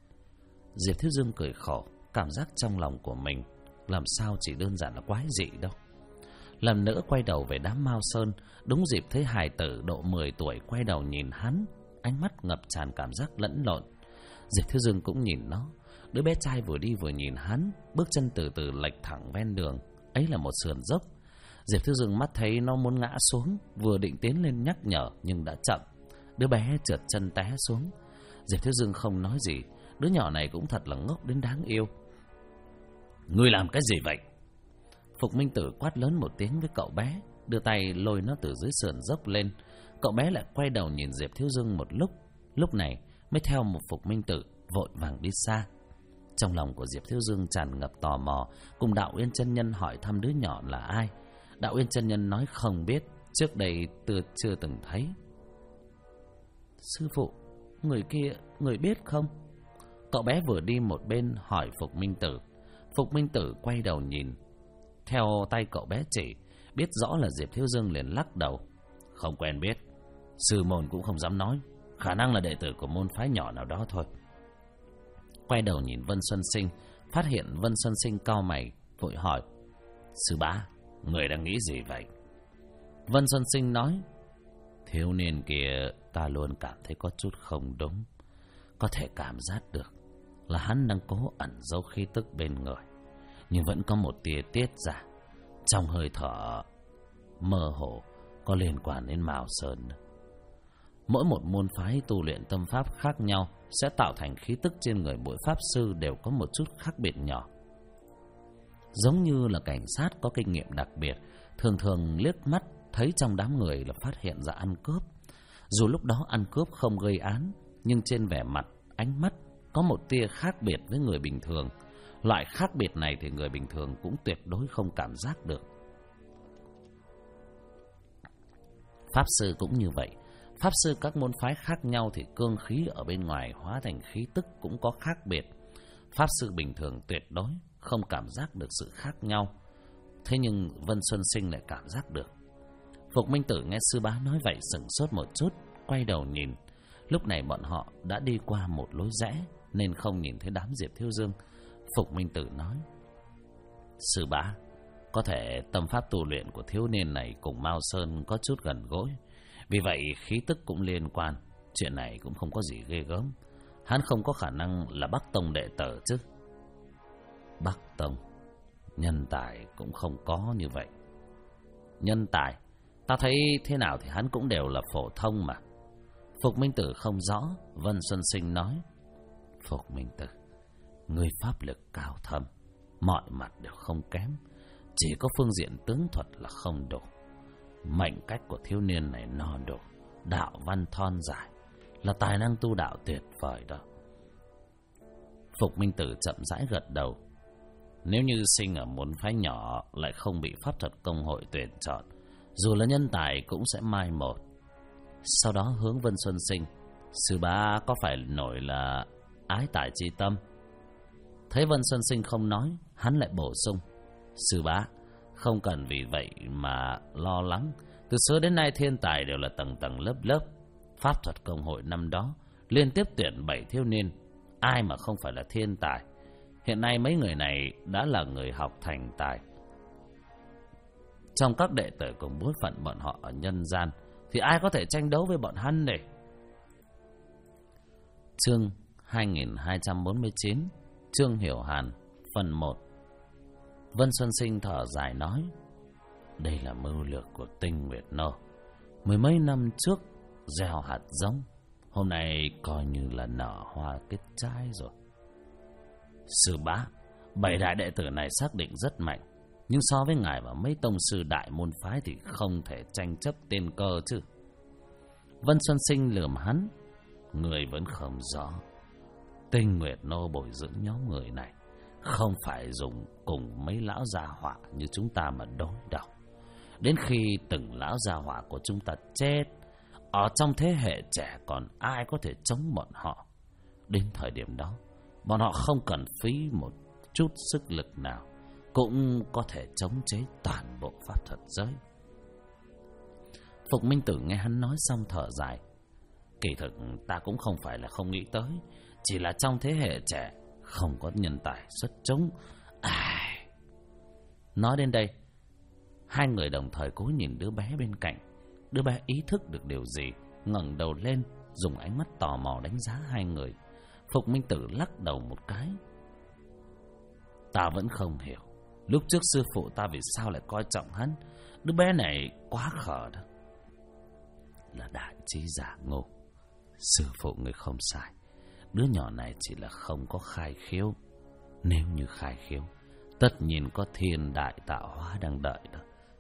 Diệp Thiếu Dương cười khổ, cảm giác trong lòng của mình làm sao chỉ đơn giản là quái dị đâu. Lần nữa quay đầu về đám Mao Sơn, đúng dịp thấy hài tử độ 10 tuổi quay đầu nhìn hắn, ánh mắt ngập tràn cảm giác lẫn lộn. Diệp Thiếu Dương cũng nhìn nó. Đứa bé trai vừa đi vừa nhìn hắn, bước chân từ từ lệch thẳng ven đường. Ấy là một sườn dốc. Diệp Thiếu Dương mắt thấy nó muốn ngã xuống, vừa định tiến lên nhắc nhở nhưng đã chậm. Đứa bé trượt chân té xuống. Diệp Thiếu Dương không nói gì. Đứa nhỏ này cũng thật là ngốc đến đáng yêu. Ngươi làm cái gì vậy? Phục Minh Tử quát lớn một tiếng với cậu bé, đưa tay lôi nó từ dưới sườn dốc lên. Cậu bé lại quay đầu nhìn Diệp Thiếu Dương một lúc, lúc này mới theo một Phục Minh Tử vội vàng đi xa. Trong lòng của Diệp Thiếu Dương tràn ngập tò mò, cùng Đạo Uyên chân nhân hỏi thăm đứa nhỏ là ai. Đạo Uyên chân nhân nói không biết, trước đây chưa từng thấy. Sư phụ, người kia, người biết không? Cậu bé vừa đi một bên hỏi Phục Minh Tử. Phục Minh Tử quay đầu nhìn, theo tay cậu bé chỉ, biết rõ là Diệp Thiếu Dương liền lắc đầu. Không quen biết, sư môn cũng không dám nói, khả năng là đệ tử của môn phái nhỏ nào đó thôi. Quay đầu nhìn Vân Xuân Sinh, phát hiện Vân Xuân Sinh cau mày, vội hỏi, sư bá, người đang nghĩ gì vậy? Vân Xuân Sinh nói, thiếu niên kia ta luôn cảm thấy có chút không đúng. Có thể cảm giác được là hắn đang cố ẩn giấu khí tức bên người, nhưng vẫn có một tia tiết ra trong hơi thở mơ hồ có liên quan đến Mao Sơn. Mỗi một môn phái tu luyện tâm pháp khác nhau sẽ tạo thành khí tức trên người mỗi pháp sư đều có một chút khác biệt nhỏ. Giống như là cảnh sát có kinh nghiệm đặc biệt, thường thường liếc mắt thấy trong đám người là phát hiện ra ăn cướp. Dù lúc đó ăn cướp không gây án, nhưng trên vẻ mặt, ánh mắt có một tia khác biệt với người bình thường. Loại khác biệt này thì người bình thường cũng tuyệt đối không cảm giác được. Pháp sư cũng như vậy. Pháp sư các môn phái khác nhau thì cương khí ở bên ngoài hóa thành khí tức cũng có khác biệt. Pháp sư bình thường tuyệt đối không cảm giác được sự khác nhau. Thế nhưng Vân Xuân Sinh lại cảm giác được. Phục Minh Tử nghe sư bá nói vậy sửng sốt một chút, quay đầu nhìn. Lúc này bọn họ đã đi qua một lối rẽ nên không nhìn thấy đám Diệp Thiếu Dương. Phục Minh Tử nói, sư bá, Có thể tâm pháp tu luyện của thiếu niên này cùng Mao Sơn có chút gần gũi, vì vậy khí tức cũng liên quan. Chuyện này cũng không có gì ghê gớm. Hắn không có khả năng là Bắc Tông đệ tử chứ. Bắc Tông, nhân tài cũng không có như vậy. Nhân tài, ta thấy thế nào thì hắn cũng đều là phổ thông mà. Phục Minh Tử không rõ. Vân Xuân Sinh nói: Phục Minh Tử, người pháp lực cao thâm, mọi mặt đều không kém, chỉ có phương diện tướng thuật là không đủ. Mệnh cách của thiếu niên này no đủ, đạo văn thon dài, là tài năng tu đạo tuyệt vời đó. Phục Minh Tử chậm rãi gật đầu. Nếu như sinh ở môn phái nhỏ lại không bị pháp thuật công hội tuyển chọn, dù là nhân tài cũng sẽ mai một. Sau đó hướng Vân Xuân Sinh: Sư bá có phải nổi là ái tài chi tâm? Thấy Vân Xuân Sinh không nói, hắn lại bổ sung: Sư bá, không cần vì vậy mà lo lắng. Từ xưa đến nay thiên tài đều là tầng tầng lớp lớp. Pháp thuật công hội năm đó liên tiếp tuyển 7 thiếu niên, ai mà không phải là thiên tài. Hiện nay mấy người này đã là người học thành tài. Trong các đệ tử cùng bối phận bọn họ ở nhân gian thì ai có thể tranh đấu với bọn hắn này? Chương 2249, Trương Hiểu Hàn, phần 1. Vân Xuân Sinh thở dài nói: Đây là mưu lược của Tinh Nguyệt Nô. Mười mấy năm trước gieo hạt giống, hôm nay coi như là nở hoa kết trái rồi. Sư bá, 7 đại đệ tử này xác định rất mạnh, nhưng so với ngài và mấy tông sư đại môn phái thì không thể tranh chấp tên cơ chứ. Vân Xuân Sinh lườm hắn: Người vẫn không rõ, Tinh Nguyệt Nô bồi dưỡng nhóm người này không phải dùng cùng mấy lão gia hỏa như chúng ta mà đối đầu. Đến khi từng lão gia hỏa của chúng ta chết, ở trong thế hệ trẻ còn ai có thể chống bọn họ. Đến thời điểm đó, bọn họ không cần phí một chút sức lực nào cũng có thể chống chế toàn bộ pháp thuật giới. Phục Minh Tử nghe hắn nói xong thở dài: Kỳ thực ta cũng không phải là không nghĩ tới, chỉ là trong thế hệ trẻ không có nhân tài xuất chúng. Nói đến đây, hai người đồng thời cúi nhìn đứa bé bên cạnh. Đứa bé ý thức được điều gì, ngẩng đầu lên, dùng ánh mắt tò mò đánh giá hai người. Phục Minh Tử lắc đầu một cái: Ta vẫn không hiểu, lúc trước sư phụ ta vì sao lại coi trọng hắn. Đứa bé này quá khờ đó. Là đại trí giả ngộ. Sư phụ người không sai, đứa nhỏ này chỉ là không có khai khiếu. Nếu như khai khiếu, tất nhiên có thiên đại tạo hóa đang đợi đó.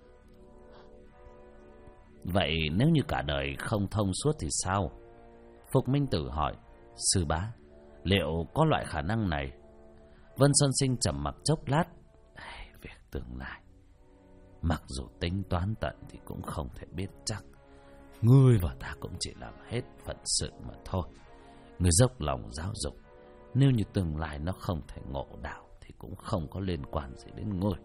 Vậy nếu như cả đời không thông suốt thì sao? Phục Minh Tử hỏi: Sư bá, liệu có loại khả năng này? Vân Xuân Sinh trầm mặc chốc lát: Việc tương lai, mặc dù tính toán tận thì cũng không thể biết chắc. Ngươi và ta cũng chỉ làm hết phận sự mà thôi. Ngươi dốc lòng giáo dục, nếu như tương lai nó không thể ngộ đạo thì cũng không có liên quan gì đến ngươi.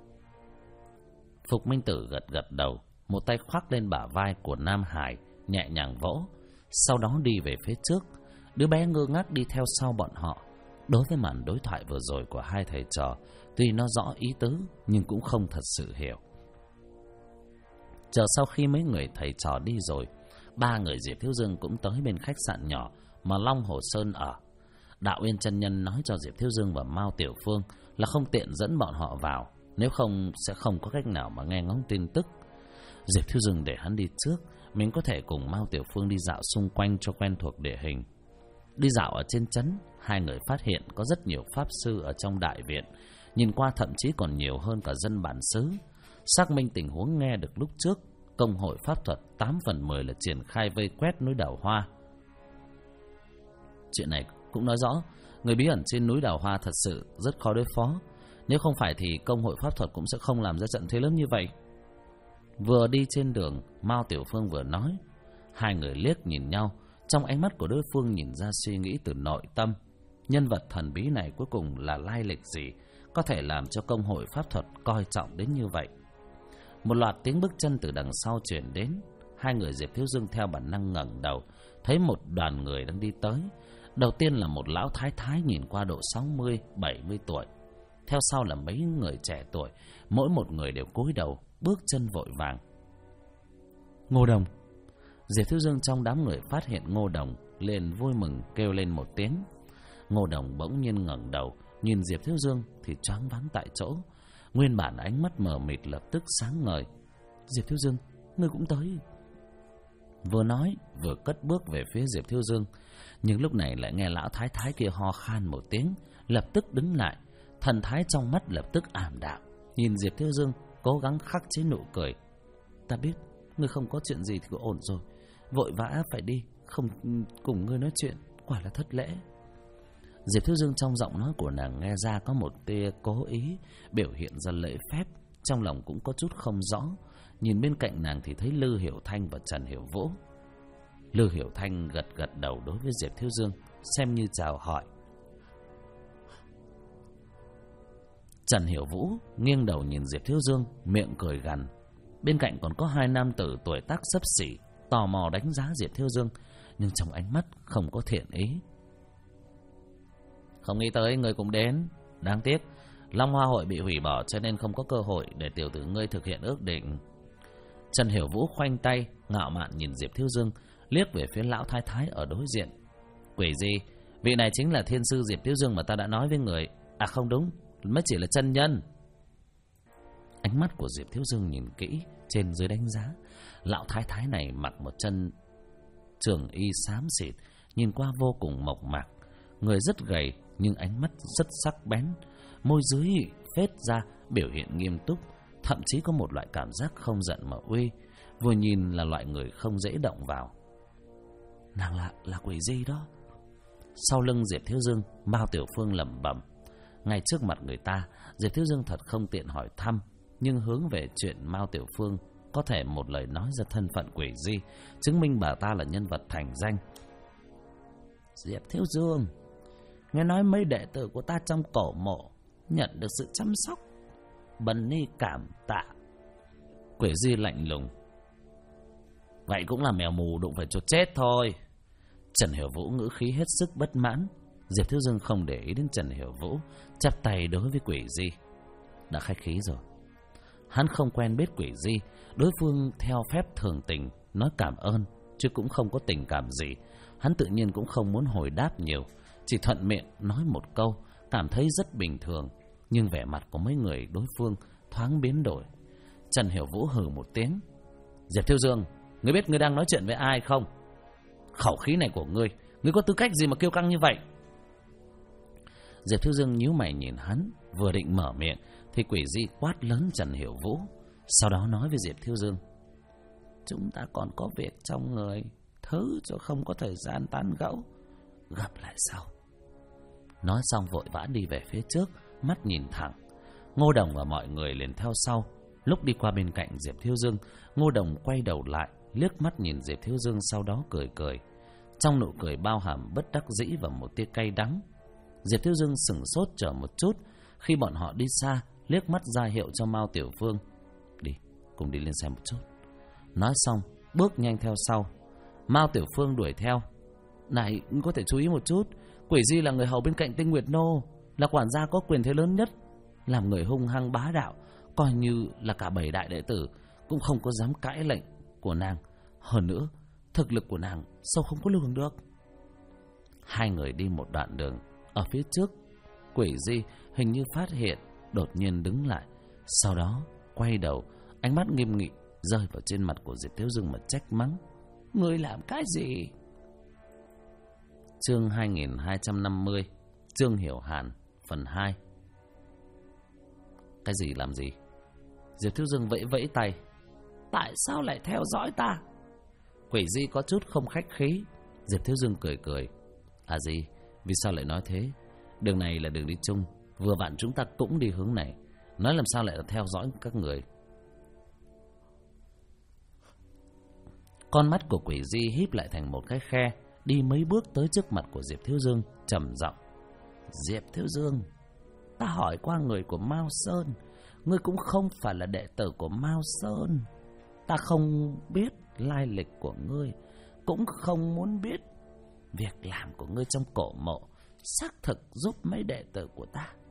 Phục Minh Tử gật gật đầu, một tay khoác lên bả vai của Nam Hải, nhẹ nhàng vỗ, sau đó đi về phía trước. Đứa bé ngơ ngác đi theo sau bọn họ. Đối với màn đối thoại vừa rồi của hai thầy trò, tuy nó rõ ý tứ nhưng cũng không thật sự hiểu. Chờ sau khi mấy người thầy trò đi rồi, ba người Diệp Thiếu Dương cũng tới bên khách sạn nhỏ mà Long Hồ Sơn ở. Đạo Uyên chân nhân nói cho Diệp Thiếu Dương và Mao Tiểu Phương là không tiện dẫn bọn họ vào, nếu không sẽ không có cách nào mà nghe ngóng tin tức. Diệp Thiếu Dương để hắn đi trước, mình có thể cùng Mao Tiểu Phương đi dạo xung quanh cho quen thuộc địa hình. Đi dạo ở trên trấn, hai người phát hiện có rất nhiều pháp sư ở trong đại viện, nhìn qua thậm chí còn nhiều hơn cả dân bản xứ. Xác minh tình huống nghe được lúc trước, công hội pháp thuật 8 phần 10 là triển khai vây quét núi Đào Hoa. Chuyện này cũng nói rõ người bí ẩn trên núi Đào Hoa thật sự rất khó đối phó. Nếu không phải thì công hội pháp thuật cũng sẽ không làm ra trận thế lớn như vậy. Vừa đi trên đường, Mao Tiểu Phương vừa nói. Hai người liếc nhìn nhau, trong ánh mắt của đối phương nhìn ra suy nghĩ từ nội tâm. Nhân vật thần bí này cuối cùng là lai lịch gì, có thể làm cho công hội pháp thuật coi trọng đến như vậy. Một loạt tiếng bước chân từ đằng sau truyền đến. Hai người Diệp Thiếu Dương theo bản năng ngẩng đầu, thấy một đoàn người đang đi tới. Đầu tiên là một lão thái thái nhìn qua độ 60-70 tuổi. theo sau là mấy người trẻ tuổi, mỗi một người đều cúi đầu, bước chân vội vàng. Ngô Đồng! Diệp Thiếu Dương trong đám người phát hiện Ngô Đồng, liền vui mừng kêu lên một tiếng. Ngô Đồng bỗng nhiên ngẩng đầu, nhìn Diệp Thiếu Dương thì choáng váng tại chỗ. Nguyên bản ánh mắt mờ mịt lập tức sáng ngời. Diệp Thiếu Dương, ngươi cũng tới. Vừa nói vừa cất bước về phía Diệp Thiếu Dương, nhưng lúc này lại nghe lão thái thái kia ho khan một tiếng, lập tức đứng lại, thần thái trong mắt lập tức ảm đạm, nhìn Diệp Thiếu Dương cố gắng khắc chế nụ cười. Ta biết ngươi không có chuyện gì thì cũng ổn rồi, vội vã phải đi, không cùng ngươi nói chuyện quả là thất lễ. Diệp Thiếu Dương trong giọng nói của nàng nghe ra có một tia cố ý, biểu hiện ra lễ phép, trong lòng cũng có chút không rõ. Nhìn bên cạnh nàng thì thấy Lư Hiểu Thanh và Trần Hiểu Vũ. Lư Hiểu Thanh gật gật đầu đối với Diệp Thiếu Dương, xem như chào hỏi. Trần Hiểu Vũ nghiêng đầu nhìn Diệp Thiếu Dương, miệng cười gằn. Bên cạnh còn có hai nam tử tuổi tác xấp xỉ, tò mò đánh giá Diệp Thiếu Dương, nhưng trong ánh mắt không có thiện ý. Không nghĩ tới người cũng đến. Đáng tiếc Long Hoa hội bị hủy bỏ, cho nên không có cơ hội để tiểu tử ngươi thực hiện ước định. Trần Hiểu Vũ khoanh tay ngạo mạn nhìn Diệp Thiếu Dương, liếc về phía lão thái thái ở đối diện. Quỷ gì, vị này chính là thiên sư Diệp Thiếu Dương mà ta đã nói với người. À không đúng, mới chỉ là chân nhân. Ánh mắt của Diệp Thiếu Dương nhìn kỹ, trên dưới đánh giá. Lão thái thái này mặc một chân trường y xám xịt, nhìn qua vô cùng mộc mạc. Người rất gầy nhưng ánh mắt rất sắc bén, môi dưới phết ra biểu hiện nghiêm túc, thậm chí có một loại cảm giác không giận mà uy, vừa nhìn là loại người không dễ động vào. Nàng là quỷ gì đó? Sau lưng Diệp Thiếu Dương, Mao Tiểu Phương lẩm bẩm. Ngay trước mặt người ta, Diệp Thiếu Dương thật không tiện hỏi thăm, nhưng hướng về chuyện Mao Tiểu Phương có thể một lời nói ra thân phận quỷ di, chứng minh bà ta là nhân vật thành danh. Diệp Thiếu Dương, nghe nói mấy đệ tử của ta trong cổ mộ nhận được sự chăm sóc, bần ni cảm tạ. Quỷ di lạnh lùng. Vậy cũng là mèo mù đụng phải chuột chết thôi. Trần Hiểu Vũ ngữ khí hết sức bất mãn. Diệp Thiếu Dương không để ý đến Trần Hiểu Vũ, chắp tay đối với quỷ di. Đã khách khí rồi. Hắn không quen biết quỷ di, đối phương theo phép thường tình nói cảm ơn, chứ cũng không có tình cảm gì. Hắn tự nhiên cũng không muốn hồi đáp nhiều, chỉ thuận miệng nói một câu, cảm thấy rất bình thường. Nhưng vẻ mặt của mấy người đối phương thoáng biến đổi. Trần Hiểu Vũ hừ một tiếng. Diệp Thiếu Dương, ngươi biết ngươi đang nói chuyện với ai không? Khẩu khí này của ngươi có tư cách gì mà kiêu căng như vậy? Diệp Thiếu Dương nhíu mày nhìn hắn, vừa định mở miệng thì quỷ di quát lớn Trần Hiểu Vũ, sau đó nói với Diệp Thiếu Dương. Chúng ta còn có việc trong người, thứ cho không có thời gian tán gẫu, gặp lại sau. Nói xong vội vã đi về phía trước, mắt nhìn thẳng. Ngô Đồng và mọi người liền theo sau. Lúc đi qua bên cạnh Diệp Thiếu Dương, Ngô Đồng quay đầu lại, liếc mắt nhìn Diệp Thiếu Dương, sau đó cười cười. Trong nụ cười bao hàm bất đắc dĩ và một tia cay đắng. Diệp Thiếu Dương sững sốt chờ một chút. Khi bọn họ đi xa, liếc mắt ra hiệu cho Mao Tiểu Phương. Đi, cùng đi lên xem một chút. Nói xong, bước nhanh theo sau. Mao Tiểu Phương đuổi theo. Này, có thể chú ý một chút. Quỷ di là người hầu bên cạnh Tinh Nguyệt Nô, là quản gia có quyền thế lớn nhất, làm người hung hăng bá đạo, coi như là cả 7 đại đệ tử cũng không có dám cãi lệnh của nàng. Hơn nữa, thực lực của nàng sâu không có lường được. Hai người đi một đoạn đường, ở phía trước, quỷ di hình như phát hiện, đột nhiên đứng lại, sau đó quay đầu, ánh mắt nghiêm nghị rơi vào trên mặt của Diệp Thiếu Dương mà trách mắng. Ngươi làm cái gì? Chương 2250, Trương Hiểu Hàn, phần 2. Cái gì làm gì? Diệp Thiếu Dương vẫy vẫy tay. Tại sao lại theo dõi ta? Quỷ di có chút không khách khí. Diệp Thiếu Dương cười cười. À gì? Vì sao lại nói thế? Đường này là đường đi chung, vừa vặn chúng ta cũng đi hướng này, nói làm sao lại là theo dõi các người? Con mắt của quỷ di híp lại thành một cái khe, đi mấy bước tới trước mặt của Diệp Thiếu Dương, trầm giọng. Diệp Thiếu Dương, ta hỏi qua người của Mao Sơn, ngươi cũng không phải là đệ tử của Mao Sơn. Ta không biết lai lịch của ngươi, cũng không muốn biết. Việc làm của ngươi trong cổ mộ xác thực giúp mấy đệ tử của ta,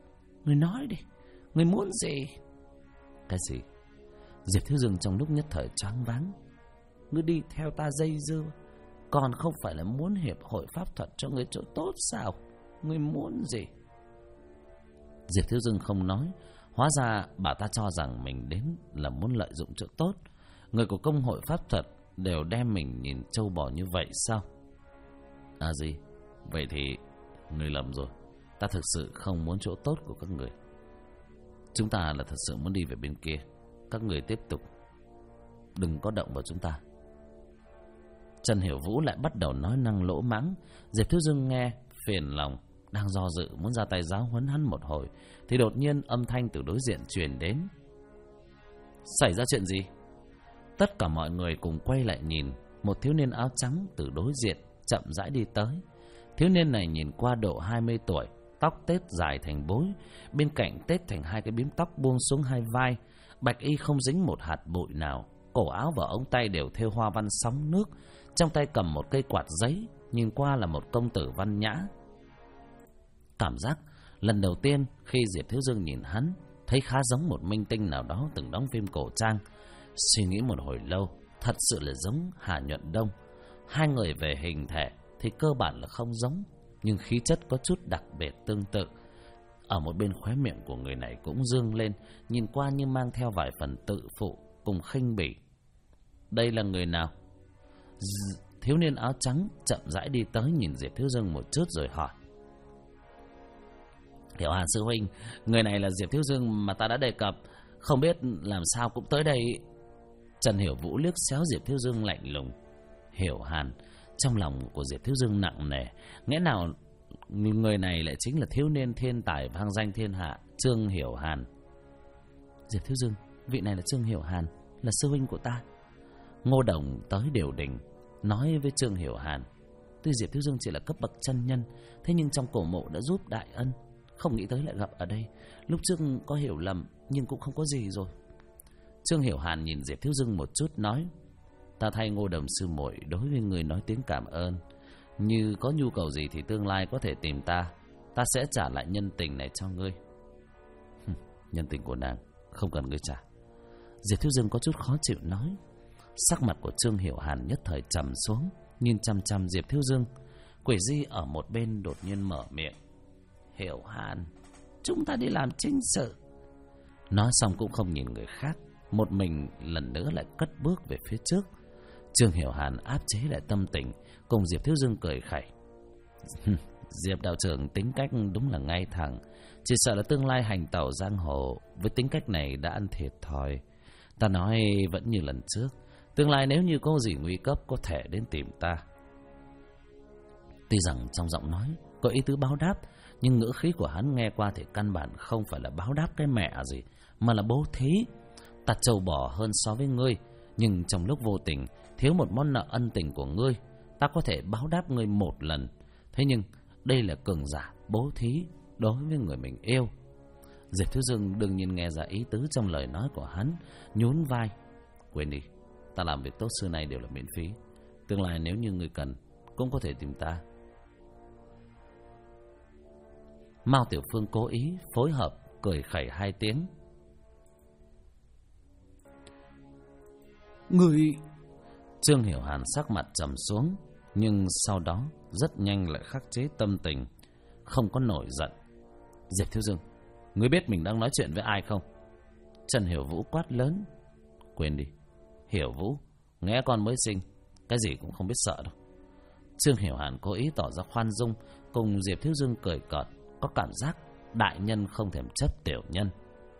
Ngươi nói đi, ngươi muốn gì? Cái gì? Diệp Thiếu Dương trong lúc nhất thời choáng váng. Ngươi đi theo ta dây dưa, còn không phải là muốn hiệp hội pháp thuật cho ngươi chỗ tốt sao? Ngươi muốn gì? Diệp Thiếu Dương không nói. Hóa ra bà ta cho rằng mình đến là muốn lợi dụng chỗ tốt. Người của công hội pháp thuật đều đem mình nhìn trâu bò như vậy sao? À gì? Vậy thì ngươi lầm rồi. Ta thực sự không muốn chỗ tốt của các người. Chúng ta là thật sự muốn đi về bên kia. Các người tiếp tục, đừng có động vào chúng ta. Trần Hiểu Vũ lại bắt đầu nói năng lỗ mãng. Diệp Thiếu Dương nghe phiền lòng, đang do dự muốn ra tay giáo huấn hắn một hồi, thì đột nhiên âm thanh từ đối diện truyền đến. Xảy ra chuyện gì? Tất cả mọi người cùng quay lại nhìn. Một thiếu niên áo trắng từ đối diện chậm rãi đi tới. Thiếu niên này nhìn qua độ 20 tuổi, tóc tết dài thành bối, bên cạnh tết thành hai cái bím tóc buông xuống hai vai, bạch y không dính một hạt bụi nào, cổ áo và ống tay đều thêu hoa văn sóng nước, trong tay cầm một cây quạt giấy, nhìn qua là một công tử văn nhã. Cảm giác lần đầu tiên khi Diệp Thiếu Dương nhìn hắn, thấy khá giống một minh tinh nào đó từng đóng phim cổ trang. Suy nghĩ một hồi lâu, thật sự là giống Hà Nhuận Đông. Hai người về hình thể thì cơ bản là không giống, nhưng khí chất có chút đặc biệt tương tự. Ở một bên khóe miệng của người này cũng dương lên, nhìn qua như mang theo vài phần tự phụ cùng khinh bỉ. Đây là người nào? Thiếu niên áo trắng chậm rãi đi tới, nhìn Diệp Thiếu Dương một chút rồi hỏi. Hiểu Hàn sư huynh, người này là Diệp Thiếu Dương mà ta đã đề cập, không biết làm sao cũng tới đây. Trần Hiểu Vũ liếc xéo Diệp Thiếu Dương lạnh lùng. Hiểu Hàn, trong lòng của Diệp Thiếu Dương nặng nề. Nghĩa nào người này lại chính là thiếu niên thiên tài vang danh thiên hạ Trương Hiểu Hàn? Diệp Thiếu Dương, vị này là Trương Hiểu Hàn, là sư huynh của ta. Ngô Đồng tới Điều Đình nói với Trương Hiểu Hàn. Tuy Diệp Thiếu Dương chỉ là cấp bậc chân nhân, thế nhưng trong cổ mộ đã giúp đại ân, không nghĩ tới lại gặp ở đây. Lúc trước có hiểu lầm, nhưng cũng không có gì rồi. Trương Hiểu Hàn nhìn Diệp Thiếu Dương một chút nói. Ta thay Ngô Đồng sư muội đối với người nói tiếng cảm ơn. Như có nhu cầu gì thì tương lai có thể tìm ta, ta sẽ trả lại nhân tình này cho ngươi. Nhân tình của nàng không cần ngươi trả. Diệp Thiếu Dương có chút khó chịu nói. Sắc mặt của Trương Hiểu Hàn nhất thời trầm xuống, nhìn chăm chăm Diệp Thiếu Dương. Quỷ Di ở một bên đột nhiên mở miệng. Hiểu Hàn, chúng ta đi làm chính sự. Nói xong cũng không nhìn người khác, một mình lần nữa lại cất bước về phía trước. Trương Hiểu Hàn áp chế lại tâm tình, cùng Diệp Thiếu Dương cười khẩy. Diệp đạo trưởng tính cách đúng là ngay thẳng, chỉ sợ là tương lai hành tẩu giang hồ với tính cách này đã ăn thiệt thòi. Ta nói vẫn như lần trước, tương lai nếu như có gì nguy cấp có thể đến tìm ta. Tuy rằng trong giọng nói có ý tứ báo đáp, nhưng ngữ khí của hắn nghe qua thì căn bản không phải là báo đáp cái mẹ gì, mà là bố thí. Ta trâu bò hơn so với ngươi, nhưng trong lúc vô tình thiếu một món nợ ân tình của ngươi, ta có thể báo đáp ngươi một lần. Thế nhưng đây là cường giả bố thí đối với người mình yêu. Diệp Thiếu Dương đương nhiên nghe ra ý tứ trong lời nói của hắn, nhún vai. Quên đi, ta làm việc tốt xưa nay đều là miễn phí. Tương lai nếu như ngươi cần cũng có thể tìm ta. Mao Tiểu Phương cố ý phối hợp cười khẩy hai tiếng. Người... Trương Hiểu Hàn sắc mặt trầm xuống, nhưng sau đó rất nhanh lại khắc chế tâm tình, không có nổi giận. Diệp Thiếu Dương, ngươi biết mình đang nói chuyện với ai không? Trần Hiểu Vũ quát lớn. Quên đi, Hiểu Vũ, nghe con mới sinh, cái gì cũng không biết sợ đâu. Trương Hiểu Hàn cố ý tỏ ra khoan dung, cùng Diệp Thiếu Dương cười cợt, có cảm giác đại nhân không thèm chấp tiểu nhân.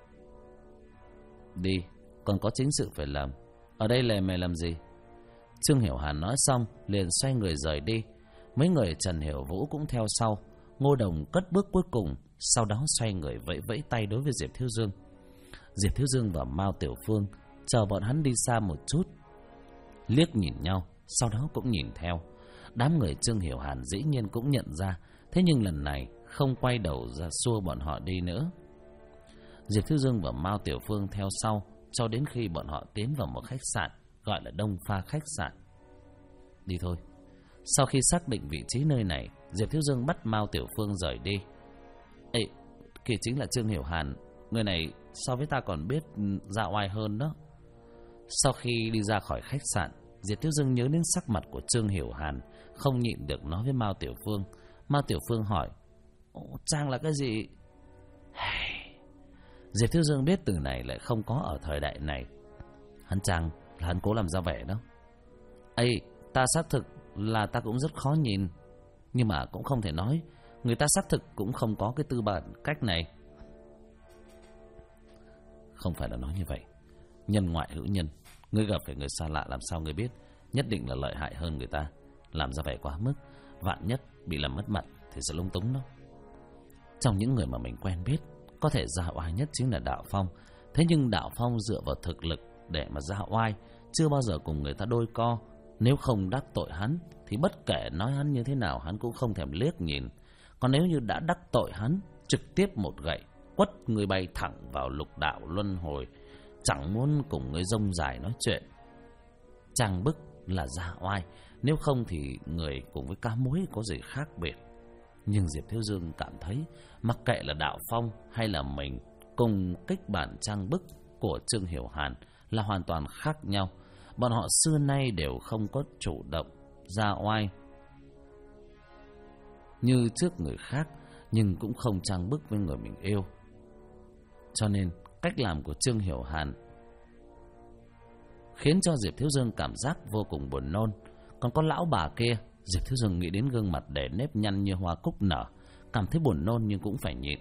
Đi, còn có chính sự phải làm. Ở đây lề mề làm gì? Trương Hiểu Hàn nói xong liền xoay người rời đi. Mấy người Trần Hiểu Vũ cũng theo sau. Ngô Đồng cất bước cuối cùng, sau đó xoay người vẫy vẫy tay đối với Diệp Thiếu Dương. Diệp Thiếu Dương và Mao Tiểu Phương chờ bọn hắn đi xa một chút, liếc nhìn nhau, sau đó cũng nhìn theo. Đám người Trương Hiểu Hàn dĩ nhiên cũng nhận ra, thế nhưng lần này không quay đầu ra xua bọn họ đi nữa. Diệp Thiếu Dương và Mao Tiểu Phương theo sau cho đến khi bọn họ tiến vào một khách sạn gọi là Đông Pha khách sạn. Đi thôi. Sau khi xác định vị trí nơi này, Diệp Thiếu Dương bắt Mao Tiểu Phương rời đi. Ê, Kia chính là Trương Hiểu Hàn. Người này so với ta còn biết dạo oai hơn đó. Sau khi đi ra khỏi khách sạn, Diệp Thiếu Dương nhớ đến sắc mặt của Trương Hiểu Hàn, không nhịn được nói với Mao Tiểu Phương. Mao Tiểu Phương hỏi: Trang là cái gì? Diệp Thiếu Dương biết từ này lại không có ở thời đại này. Hắn Trang là hắn cố làm ra vẻ đó. Ây, ta xác thực là ta cũng rất khó nhìn, nhưng mà cũng không thể nói người ta xác thực cũng không có cái tư bản cách này. Không phải là nói như vậy. Nhân ngoại hữu nhân, ngươi gặp phải người xa lạ làm sao ngươi biết nhất định là lợi hại hơn người ta. Làm ra vẻ quá mức, vạn nhất bị làm mất mặt thì sẽ lung túng đó. Trong những người mà mình quen biết, có thể ra oai nhất chính là Đạo Phong. Thế nhưng Đạo Phong dựa vào thực lực để mà ra oai, chưa bao giờ cùng người ta đôi co. Nếu không đắc tội hắn thì bất kể nói hắn như thế nào, hắn cũng không thèm liếc nhìn. Còn nếu như đã đắc tội hắn, trực tiếp một gậy quất người bay thẳng vào lục đạo luân hồi, chẳng muốn cùng người rông dài nói chuyện. Trang bức là ra oai, nếu không thì người cùng với cá muối có gì khác biệt. Nhưng Diệp Thiếu Dương cảm thấy mặc kệ là Đạo Phong hay là mình, cùng kích bản trang bức của Trương Hiểu Hàn là hoàn toàn khác nhau. Bọn họ xưa nay đều không có chủ động ra oai như trước người khác, nhưng cũng không trang bức với người mình yêu. Cho nên cách làm của Trương Hiểu Hàn khiến cho Diệp Thiếu Dương cảm giác vô cùng buồn nôn. Còn có lão bà kia, Diệp Thiếu Dương nghĩ đến gương mặt để nếp nhăn như hoa cúc nở, cảm thấy buồn nôn nhưng cũng phải nhịn.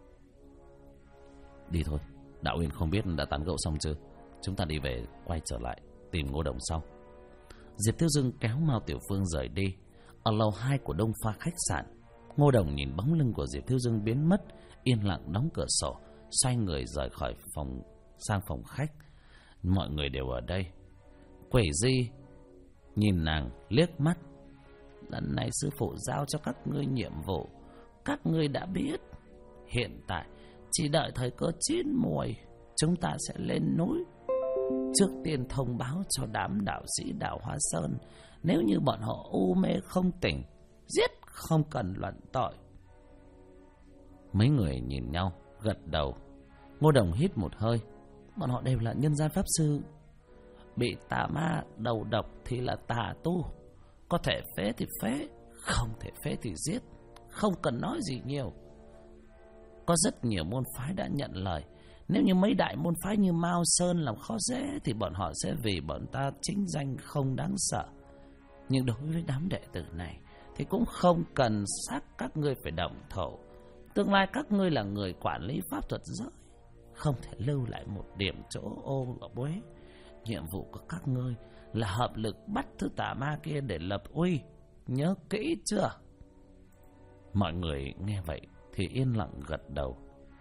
Đi thôi, Đạo Uyên không biết đã tán gẫu xong chưa, chúng ta đi về, quay trở lại tìm Ngô Đồng sau. Diệp Thiếu Dương kéo Mao Tiểu Phương rời đi. Ở lầu 2 của Đông Pha khách sạn, Ngô Đồng nhìn bóng lưng của Diệp Thiếu Dương biến mất, yên lặng đóng cửa sổ, xoay người rời khỏi phòng sang phòng khách. Mọi người đều ở đây. Quỷ Di nhìn nàng liếc mắt. Lần này sư phụ giao cho các ngươi nhiệm vụ, các ngươi đã biết. Hiện tại chỉ đợi thời cơ chín muồi, chúng ta sẽ lên núi. Trước tiên thông báo cho đám đạo sĩ đạo Hóa Sơn, nếu như bọn họ u mê không tỉnh, giết không cần luận tội. Mấy người nhìn nhau gật đầu. Ngô Đồng hít một hơi. Bọn họ đều là nhân gian pháp sư, bị tà ma đầu độc thì là tà tu, có thể phế thì phế, không thể phế thì giết, không cần nói gì nhiều. Có rất nhiều môn phái đã nhận lời. Nếu như mấy đại môn phái như Mao Sơn làm khó dễ thì bọn họ sẽ vì bọn ta chính danh không đáng sợ. Nhưng đối với đám đệ tử này thì cũng không cần xác các ngươi phải động thổ. Tương lai các ngươi là người quản lý pháp thuật giới, không thể lưu lại một điểm chỗ ô ở bối. Nhiệm vụ của các ngươi là hợp lực bắt thứ tà ma kia để lập uy, nhớ kỹ chưa? Mọi người nghe vậy thì yên lặng gật đầu.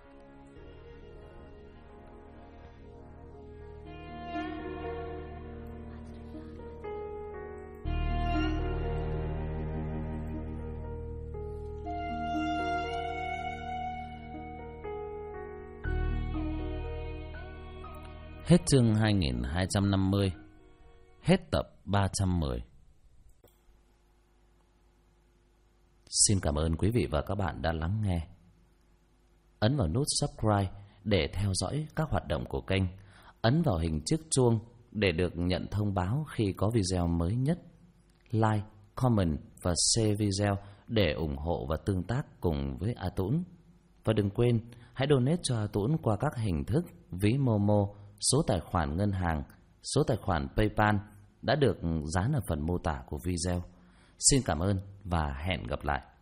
Hết chương 2250. Hết tập 310. Xin cảm ơn quý vị và các bạn đã lắng nghe. Ấn vào nút subscribe để theo dõi các hoạt động của kênh. Ấn vào hình chiếc chuông để được nhận thông báo khi có video mới nhất. Like, comment và share video để ủng hộ và tương tác cùng với A Tũng. Và đừng quên, hãy donate cho A Tũng qua các hình thức ví Momo, số tài khoản ngân hàng, số tài khoản PayPal đã được dán ở phần mô tả của video. Xin cảm ơn và hẹn gặp lại.